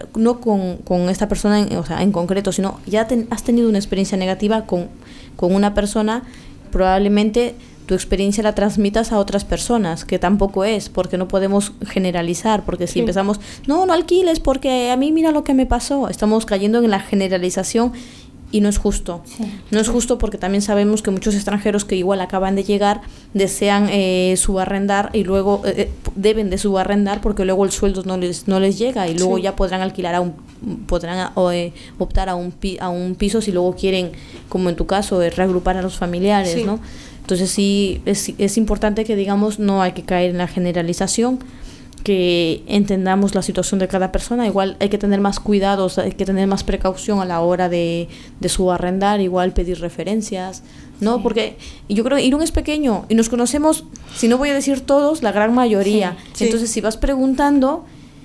esta persona en concreto, sino ya has tenido una experiencia negativa con una persona, probablemente tu experiencia la transmitas a otras personas, que tampoco es, porque no podemos generalizar, porque si empezamos, no alquiles porque a mí mira lo que me pasó, estamos cayendo en la generalización y no es justo. No es justo porque también sabemos que muchos extranjeros que igual acaban de llegar desean subarrendar y luego deben de subarrendar porque luego el sueldo no les llega y luego ya podrán alquilar podrán optar a un piso si luego quieren, como en tu caso, reagrupar a los familiares, ¿no? Entonces sí es importante que digamos no hay que caer en la generalización, que entendamos la situación de cada persona. Igual hay que tener más cuidados, hay que tener más precaución a la hora de subarrendar, igual pedir referencias, ¿no? Porque yo creo que Irún es pequeño y nos conocemos, si no voy a decir todos, la gran mayoría. Entonces si vas preguntando,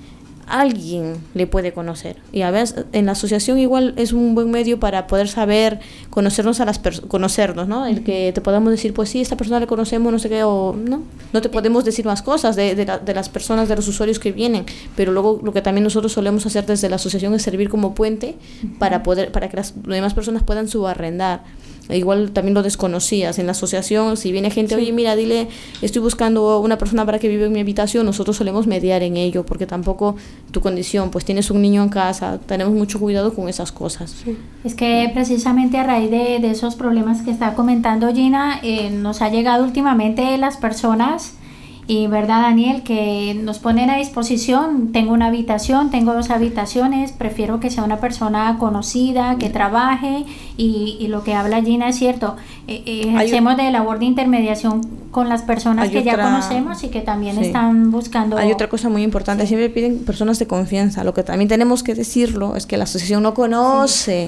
alguien le puede conocer, y a veces en la asociación igual es un buen medio para poder saber conocernos conocernos, ¿no? El que te podamos decir, pues sí, esta persona le conocemos, no sé qué, o no te podemos decir más cosas de las personas, de los usuarios que vienen, pero luego lo que también nosotros solemos hacer desde la asociación es servir como puente para que las demás personas puedan subarrendar. Igual también lo desconocías en la asociación, si viene gente, oye mira, dile, estoy buscando una persona para que viva en mi habitación, nosotros solemos mediar en ello, porque tampoco tu condición, pues tienes un niño en casa, tenemos mucho cuidado con esas cosas. Es que precisamente a raíz de esos problemas que está comentando Gina, nos ha llegado últimamente las personas, y verdad Daniel, que nos ponen a disposición, tengo una habitación, tengo 2 habitaciones, prefiero que sea una persona conocida, que trabaje, y lo que habla Gina es cierto, hacemos de labor de intermediación con las personas que ya conocemos y que también están buscando. Hay otra cosa muy importante, siempre piden personas de confianza, lo que también tenemos que decirlo es que la asociación no conoce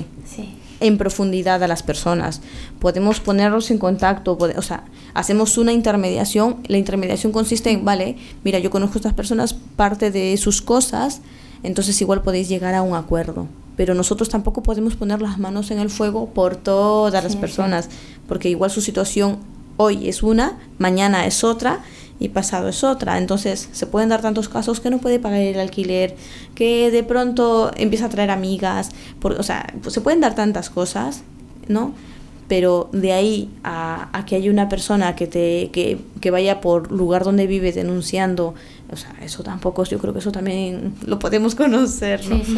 en profundidad a las personas, podemos ponerlos en contacto, hacemos una intermediación. La intermediación consiste en, vale, mira, yo conozco a estas personas, parte de sus cosas, entonces igual podéis llegar a un acuerdo, pero nosotros tampoco podemos poner las manos en el fuego por todas las personas, porque igual su situación hoy es una, mañana es otra y pasado es otra. Entonces se pueden dar tantos casos que no puede pagar el alquiler, que de pronto empieza a traer amigas, pues se pueden dar tantas cosas, ¿no? Pero de ahí a que haya una persona que vaya por lugar donde vive denunciando, eso tampoco, yo creo que eso también lo podemos conocer, ¿no?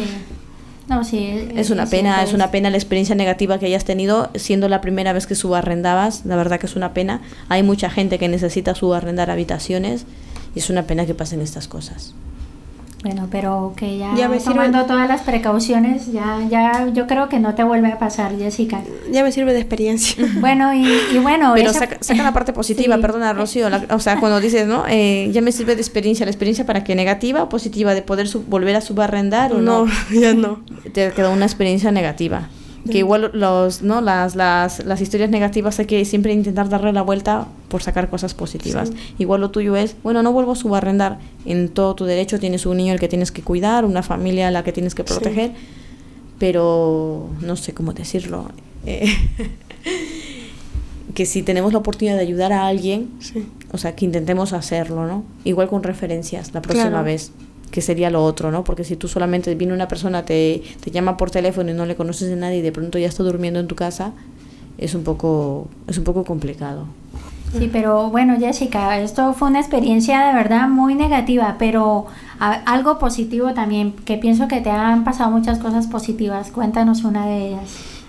No, es una pena la experiencia negativa que hayas tenido siendo la primera vez que subarrendabas, la verdad que es una pena. Hay mucha gente que necesita subarrendar habitaciones y es una pena que pasen estas cosas. Bueno, pero que ya tomando todas las precauciones, ya yo creo que no te vuelve a pasar, Jessica. Ya me sirve de experiencia. Bueno, y bueno... Pero saca la parte positiva, perdona, Rocío, cuando dices, ¿no? Ya me sirve de experiencia, ¿la experiencia para qué? ¿Negativa o positiva? ¿De poder volver a subarrendar o no? Ya no. Te quedó una experiencia negativa. Que igual las historias negativas hay que siempre intentar darle la vuelta por sacar cosas positivas. Igual lo tuyo es, no vuelvo a subarrendar. En todo tu derecho tienes un niño al que tienes que cuidar, una familia a la que tienes que proteger, pero no sé cómo decirlo. Que si tenemos la oportunidad de ayudar a alguien, que intentemos hacerlo, ¿no? Igual con referencias la próxima vez, que sería lo otro, ¿no? Porque si tú solamente viene una persona, te llama por teléfono y no le conoces de nadie y de pronto ya está durmiendo en tu casa, es un poco complicado. Sí, pero bueno, Jessica, esto fue una experiencia de verdad muy negativa, pero algo positivo también, que pienso que te han pasado muchas cosas positivas. Cuéntanos una de ellas.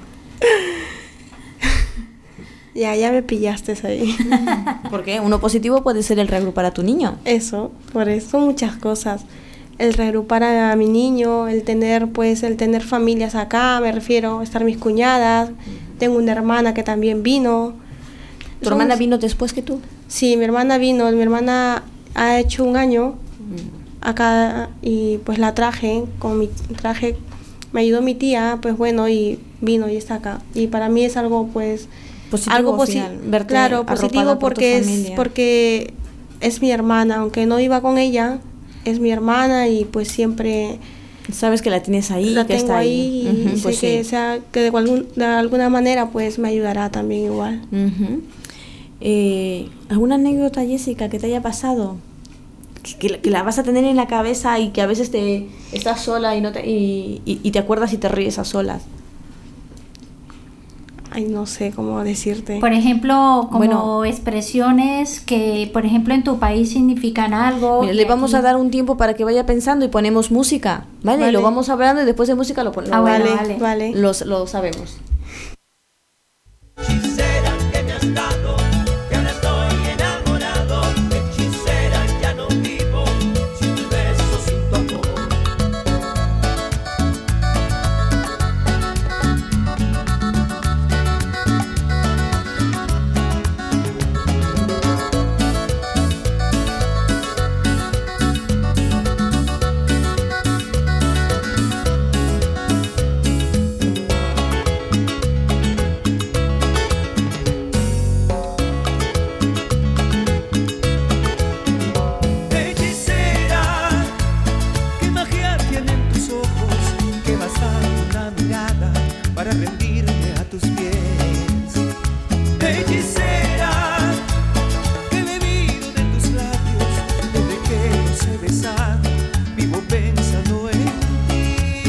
Ya me pillaste ahí. ¿Por qué? Uno positivo puede ser el reagrupar a tu niño. Por eso muchas cosas. El reagrupar a mi niño, el tener familias acá, me refiero, estar mis cuñadas. Tengo una hermana que también vino. ¿Tu hermana vino después que tú? Sí, mi hermana vino. Mi hermana ha hecho 1 año acá y pues la traje, con mi traje me ayudó mi tía, pues bueno, y vino y está acá. Y para mí es algo pues Positivo algo al final, verte claro, arropada positivo por tu familia. porque es mi hermana, aunque no iba con ella, es mi hermana y pues siempre Sabes que la tienes ahí, la que tengo está ahí y Ujú, sé pues que, sí. de alguna manera pues me ayudará también igual. Ujú. ¿Alguna anécdota, Jessica, que te haya pasado? Que la vas a tener en la cabeza y que a veces te estás sola y te acuerdas y te ríes a solas. Ay, no sé cómo decirte. Por ejemplo, como Bueno. expresiones que, por ejemplo, en tu país significan algo. Mira, y le vamos aquí- a dar un tiempo para que vaya pensando y ponemos música, ¿vale? Vale. Lo vamos hablando y después de música lo ponemos. bueno, vale, vale. Lo sabemos. Hechicera que me has dado, que ahora estoy enamorado. Hechicera, ya no vivo sin tu beso, sin tu amor. Hechicera, qué magia tienen tus ojos, que basta una mirada para rendirme a tus pies. Hechicera, que he bebido de tus labios, desde que no sé besar, vivo pensando en ti.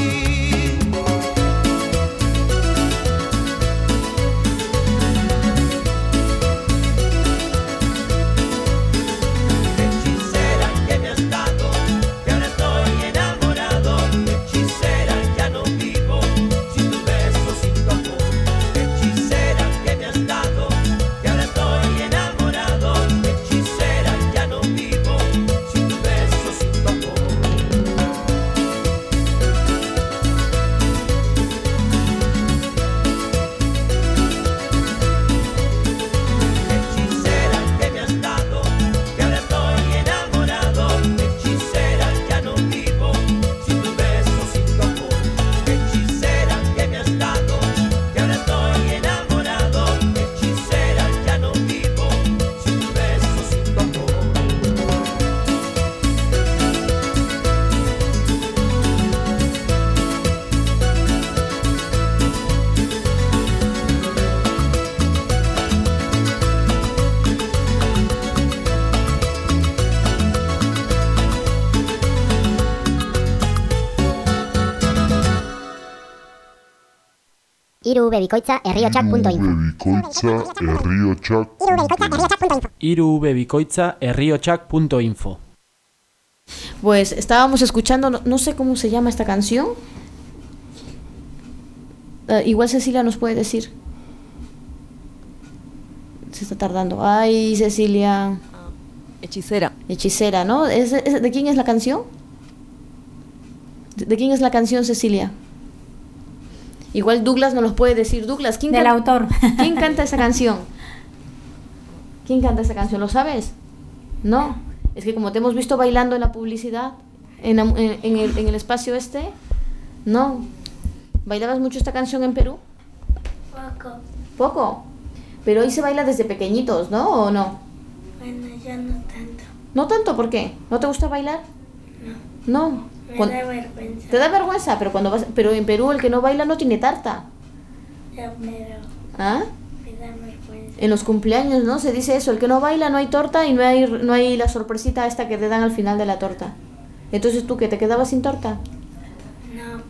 Hechicera que me has dado, que ahora estoy enamorado. Hechicera, ya no vivo sin tu beso, sin tu amor. Hechicera que me has dado, que ahora estoy enamorado. Hechicera, ya no vivo sin tu beso, sin tu amor. Hechicera que me has dado, que ahora estoy enamorado. Hechicera, ya no vivo sin tu beso, sin tu amor. Hechicera que me has dado, que ahora estoy enamorado. Hechicera, ya no vivo sin tu beso, sin tu amor. irubebikoitza.herriotsak.info. Pues estábamos escuchando, no sé cómo se llama esta canción. Igual Cecilia nos puede decir. Se está tardando. Ay, Cecilia. Hechicera. Hechicera, ¿no? ¿De quién es la canción? ¿De quién es la canción, Cecilia? Igual Douglas nos los puede decir. Douglas, ¿quién Del canta? autor. ¿Quién canta esa canción? ¿Quién canta esa canción? ¿Lo sabes? No. Es que como te hemos visto bailando en la publicidad, en el espacio este, no. ¿Bailabas mucho esta canción en Perú? Poco. Poco. Pero hoy se baila desde pequeñitos, ¿no? ¿O no? Bueno, ya no tanto. No tanto, ¿por qué? ¿No te gusta bailar? No. No. Me Cuan- da vergüenza. Te da vergüenza, pero en Perú el que no baila no tiene tarta. Ya, pero ¿Ah? me da vergüenza. En los cumpleaños, ¿no? Se dice eso, el que no baila no hay torta y no hay la sorpresita esta que te dan al final de la torta. Entonces tú, ¿qué? ¿Te quedabas sin torta? No,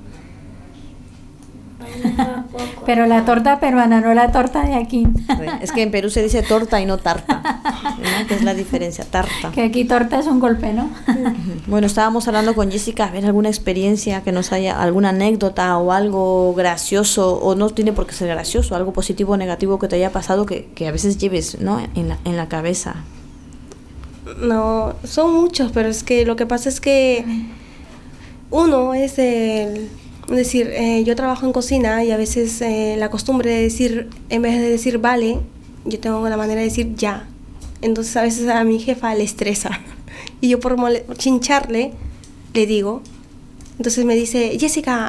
pero bailaba poco. Pero la torta peruana, no la torta de aquí. Es que en Perú se dice torta y no tarta, ¿no? Que es la diferencia, tarta. Que aquí torta es un golpe, ¿no? Bueno, estábamos hablando con Jessica, a ver, alguna experiencia que nos haya, alguna anécdota o algo gracioso, o no tiene por qué ser gracioso, algo positivo o negativo que te haya pasado que a veces lleves, ¿no? en la cabeza. No, son muchos, pero es que lo que pasa es que uno es decir, yo trabajo en cocina y a veces la costumbre de decir, en vez de decir vale, yo tengo la manera de decir ya. Entonces a veces a mi jefa le estresa. Y yo por chincharle, le digo. Entonces me dice, Jessica,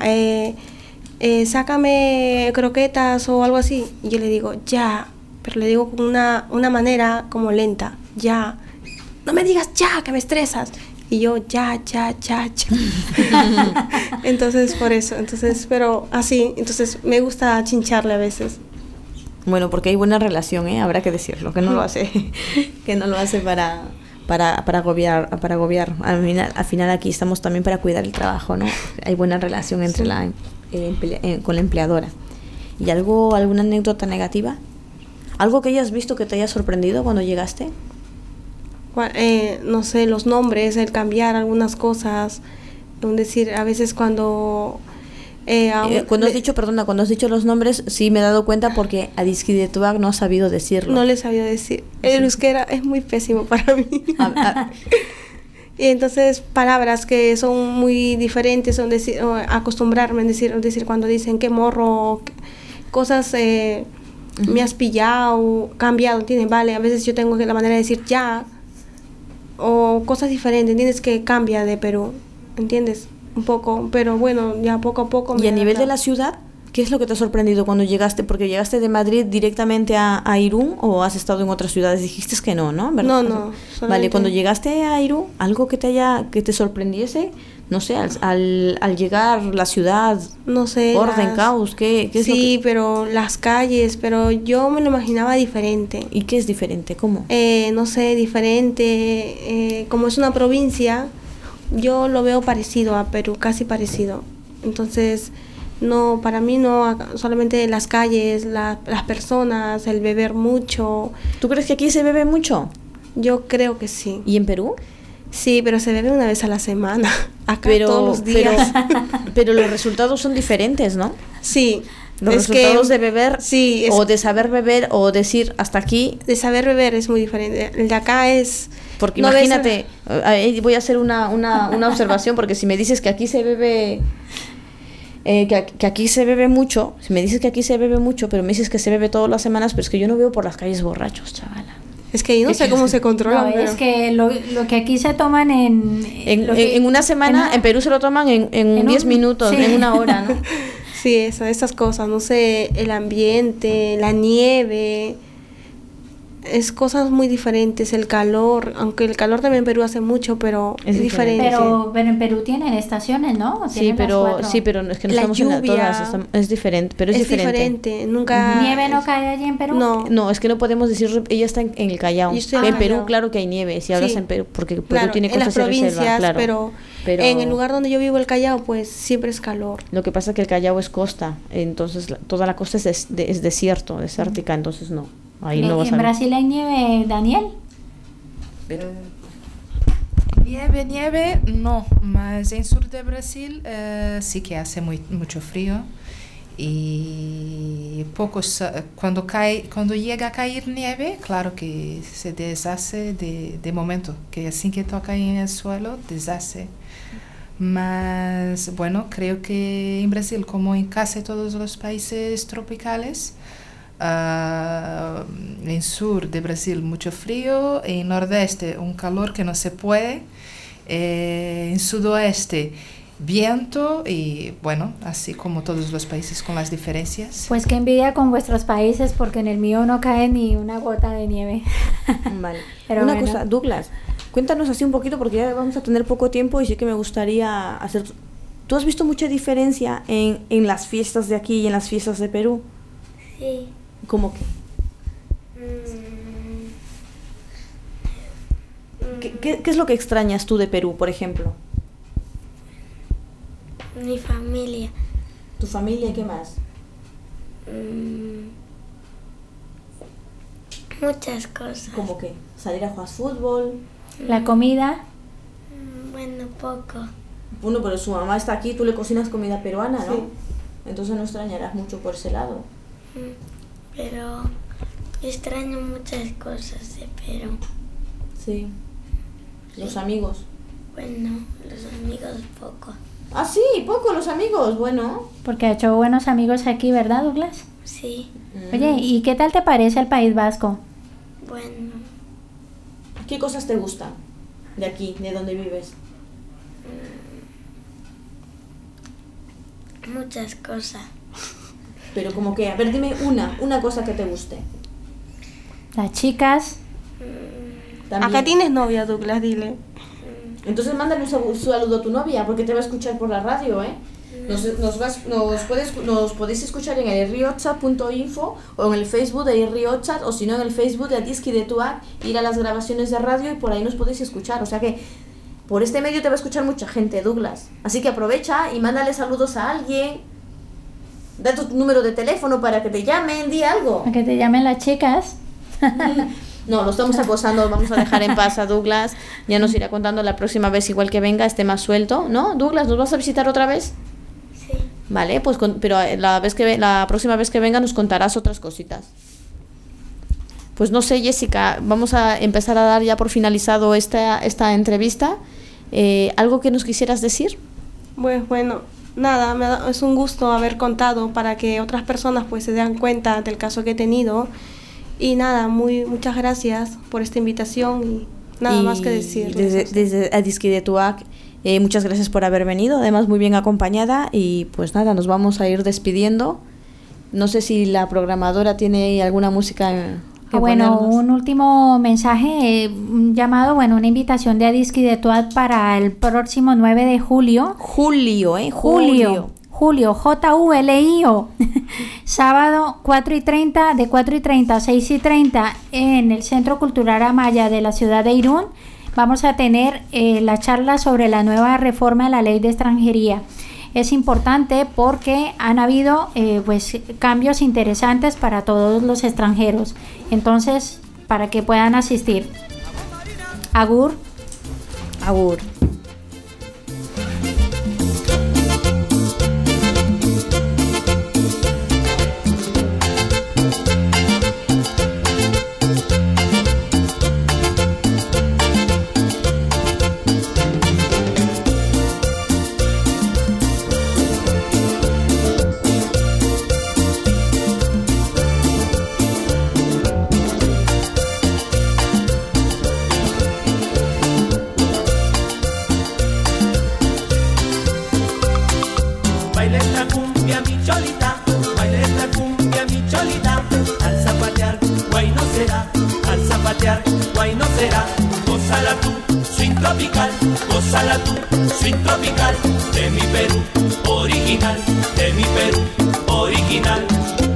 sácame croquetas o algo así. Y yo le digo, ya. Pero le digo con una manera como lenta. Ya. No me digas ya, que me estresas. Y yo, ya. Entonces, por eso. Entonces, pero así. Entonces, me gusta chincharle a veces. Bueno, porque hay buena relación, ¿eh? Habrá que decirlo, que no lo hace, que no lo hace para agobiar. Al final aquí estamos también para cuidar el trabajo, ¿no? Hay buena relación entre con la empleadora. ¿Y alguna anécdota negativa? ¿Algo que hayas visto que te haya sorprendido cuando llegaste? No sé, los nombres, el cambiar algunas cosas, decir, a veces cuando cuando has dicho los nombres, sí me he dado cuenta porque a Dizkidetuak no ha sabido decirlo. No le sabía decir. El euskera es muy pésimo para mí. Y entonces palabras que son muy diferentes, son decir, acostumbrarme a decir cuando dicen qué morro, cosas me has pillado, cambiado, ¿entiendes? Vale, a veces yo tengo la manera de decir ya, o cosas diferentes, ¿entiendes? Que cambia de Perú, ¿entiendes? Un poco, pero bueno, ya poco a poco. ¿Y a nivel de la ciudad? ¿Qué es lo que te ha sorprendido cuando llegaste? Porque llegaste de Madrid directamente a Irún, o has estado en otras ciudades. Dijiste que no, ¿no? ¿Verdad? No. Vale, cuando llegaste a Irún, algo que te sorprendiese, no sé, al llegar la ciudad, no sé, orden, caos, ¿qué es lo que... pero las calles, pero yo me lo imaginaba diferente. ¿Y qué es diferente? ¿Cómo? No sé, diferente, como es una provincia, yo lo veo parecido a Perú, casi parecido. Entonces, no, para mí no, solamente las calles, las personas, el beber mucho. ¿Tú crees que aquí se bebe mucho? Yo creo que sí. ¿Y en Perú? Sí, pero se bebe una vez a la semana. Acá todos los días. Pero los resultados son diferentes, ¿no? Sí. Los resultados de beber, sí, o de saber beber, o decir hasta aquí. De saber beber es muy diferente. El de acá es... Porque no, imagínate, voy a hacer una observación, porque si me dices que aquí se bebe... que aquí se bebe mucho, si me dices que aquí se bebe mucho, pero me dices que se bebe todas las semanas, pero es que yo no veo por las calles borrachos, chavala. Es que yo no sé cómo se controla. No, es que lo que aquí se toman en una semana, en Perú se lo toman en 10 minutos, sí. En una hora, ¿no? Sí, esas cosas, no sé, el ambiente, la nieve, es cosas muy diferentes, el calor, aunque el calor también en Perú hace mucho, pero es diferente. Pero en Perú tienen estaciones, ¿no? Sí, pero es que no estamos en todas, es diferente, pero es diferente. Nunca... ¿Nieve no cae allí en Perú? No, es que no podemos decir, ella está en el Callao. En Perú, claro que hay nieve, si hablas en Perú, porque Perú tiene costas de reserva, claro. Pero en el lugar donde yo vivo, el Callao, pues siempre es calor. Lo que pasa es que el Callao es costa, entonces toda la costa es desierto, desértica, entonces no. Ahí no vas ¿En Brasil hay nieve, Daniel? Nieve no, mas en sur de Brasil sí que hace mucho frío y cuando llega a caer nieve, claro que se deshace de momento, que así que toca en el suelo, deshace. Mas bueno, creo que en Brasil, como en casi todos los países tropicales, en sur de Brasil mucho frío, en nordeste un calor que no se puede, en sudoeste viento y bueno, así como todos los países con las diferencias. Pues qué envidia con vuestros países, porque en el mío no cae ni una gota de nieve. Vale. Pero una cosa, Douglas, cuéntanos así un poquito, porque ya vamos a tener poco tiempo y sí que me gustaría hacer... ¿Tú has visto mucha diferencia en las fiestas de aquí y en las fiestas de Perú? Sí. ¿Cómo qué? ¿Qué es lo que extrañas tú de Perú, por ejemplo? Mi familia. ¿Tu familia y qué más? Muchas cosas. ¿Cómo qué? ¿Salir a jugar fútbol? ¿La comida? Bueno, poco. Bueno, pero su mamá está aquí, tú le cocinas comida peruana, ¿no? Sí. Entonces no extrañarás mucho por ese lado. Pero extraño muchas cosas de Perú. Sí. Los amigos. Bueno, los amigos poco. Ah, sí, poco los amigos, bueno. Porque ha hecho buenos amigos aquí, ¿verdad, Douglas? Sí. Oye, ¿y qué tal te parece el País Vasco? Bueno, ¿Qué cosas te gustan? de aquí, de donde vives? Muchas cosas. Pero como que, a ver, dime una cosa que te guste. Las chicas. También. Acá tienes novia, Douglas, dile. Entonces mándale un saludo a tu novia, porque te va a escuchar por la radio, ¿eh? Nos podéis escuchar en el riochat.info o en el Facebook de Riochat, o si no en el Facebook de Adiski de Tuac, ir a las grabaciones de radio y por ahí nos podéis escuchar. O sea que por este medio te va a escuchar mucha gente, Douglas. Así que aprovecha y mándale saludos a alguien. Da tu número de teléfono para que te llamen, di algo. Para que te llamen las chicas. No, lo estamos acosando, vamos a dejar en paz a Douglas. Ya nos irá contando la próxima vez, igual que venga, esté más suelto, ¿no? Douglas, ¿nos vas a visitar otra vez? Sí. Vale, pues pero la próxima vez que venga nos contarás otras cositas. Pues no sé, Jessica, vamos a empezar a dar ya por finalizado esta entrevista. ¿Algo que nos quisieras decir? Pues bueno, nada, es un gusto haber contado para que otras personas pues se den cuenta del caso que he tenido. Y nada, muchas gracias por esta invitación y nada más que decir. Desde Adiski de Tuac, muchas gracias por haber venido, además muy bien acompañada, y pues nada, nos vamos a ir despidiendo. No sé si la programadora tiene alguna música que bueno, ponernos. un último mensaje, un llamado, una invitación de Adiski de Tuac para el próximo 9 de julio. Julio, Julio, sábado 4:30, de 4:30 a 6:30 en el Centro Cultural Amaya de la ciudad de Irún. Vamos a tener la charla sobre la nueva reforma de la ley de extranjería. Es importante porque han habido cambios interesantes para todos los extranjeros. Entonces, para que puedan asistir. Agur. Agur. Guay no será, gózala tú, swing tropical, gózala tú, swing tropical, de mi Perú original, de mi Perú original.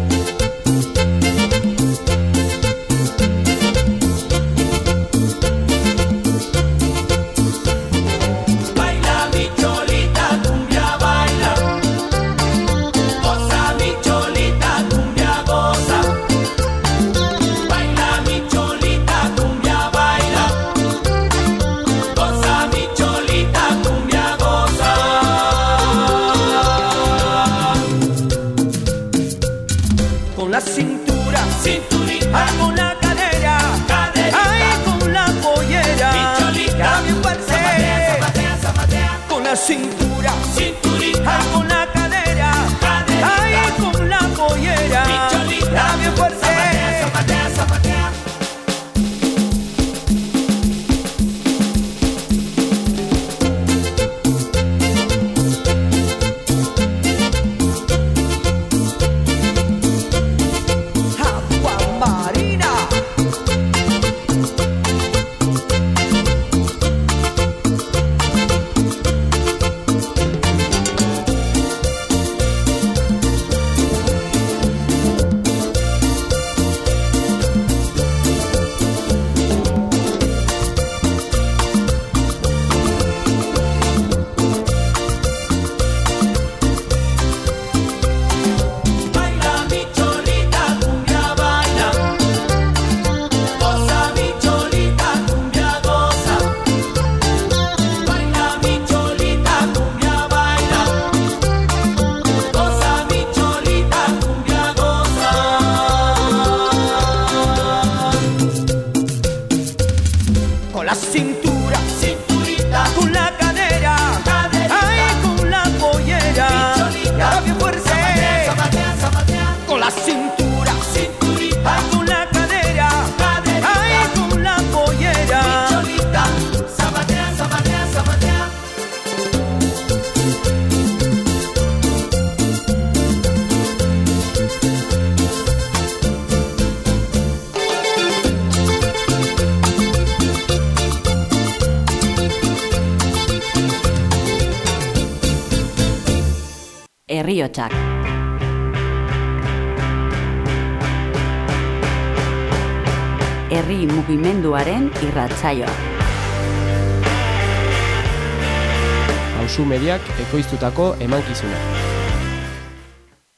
Baila mi cholita, cumbia baila, goza mi cholita, cumbia goza. Baila mi cholita, cumbia baila, goza mi cholita, cumbia goza. Con la cintura, cinturita, ay, con la cadera, caderita, ay, con la pollera, mi cholita, bien fuerte, zapatea, zapatea. Con la cintura, cinturita, ay, con la cadera, caderita, ay, con la pollera, mi cholita, bien fuerte, zapatea, zapatea. Agua marina. Jaiotsak. Herri mugimenduaren irratsaioa. Auzu Mediak ekoiztutako emankizuna.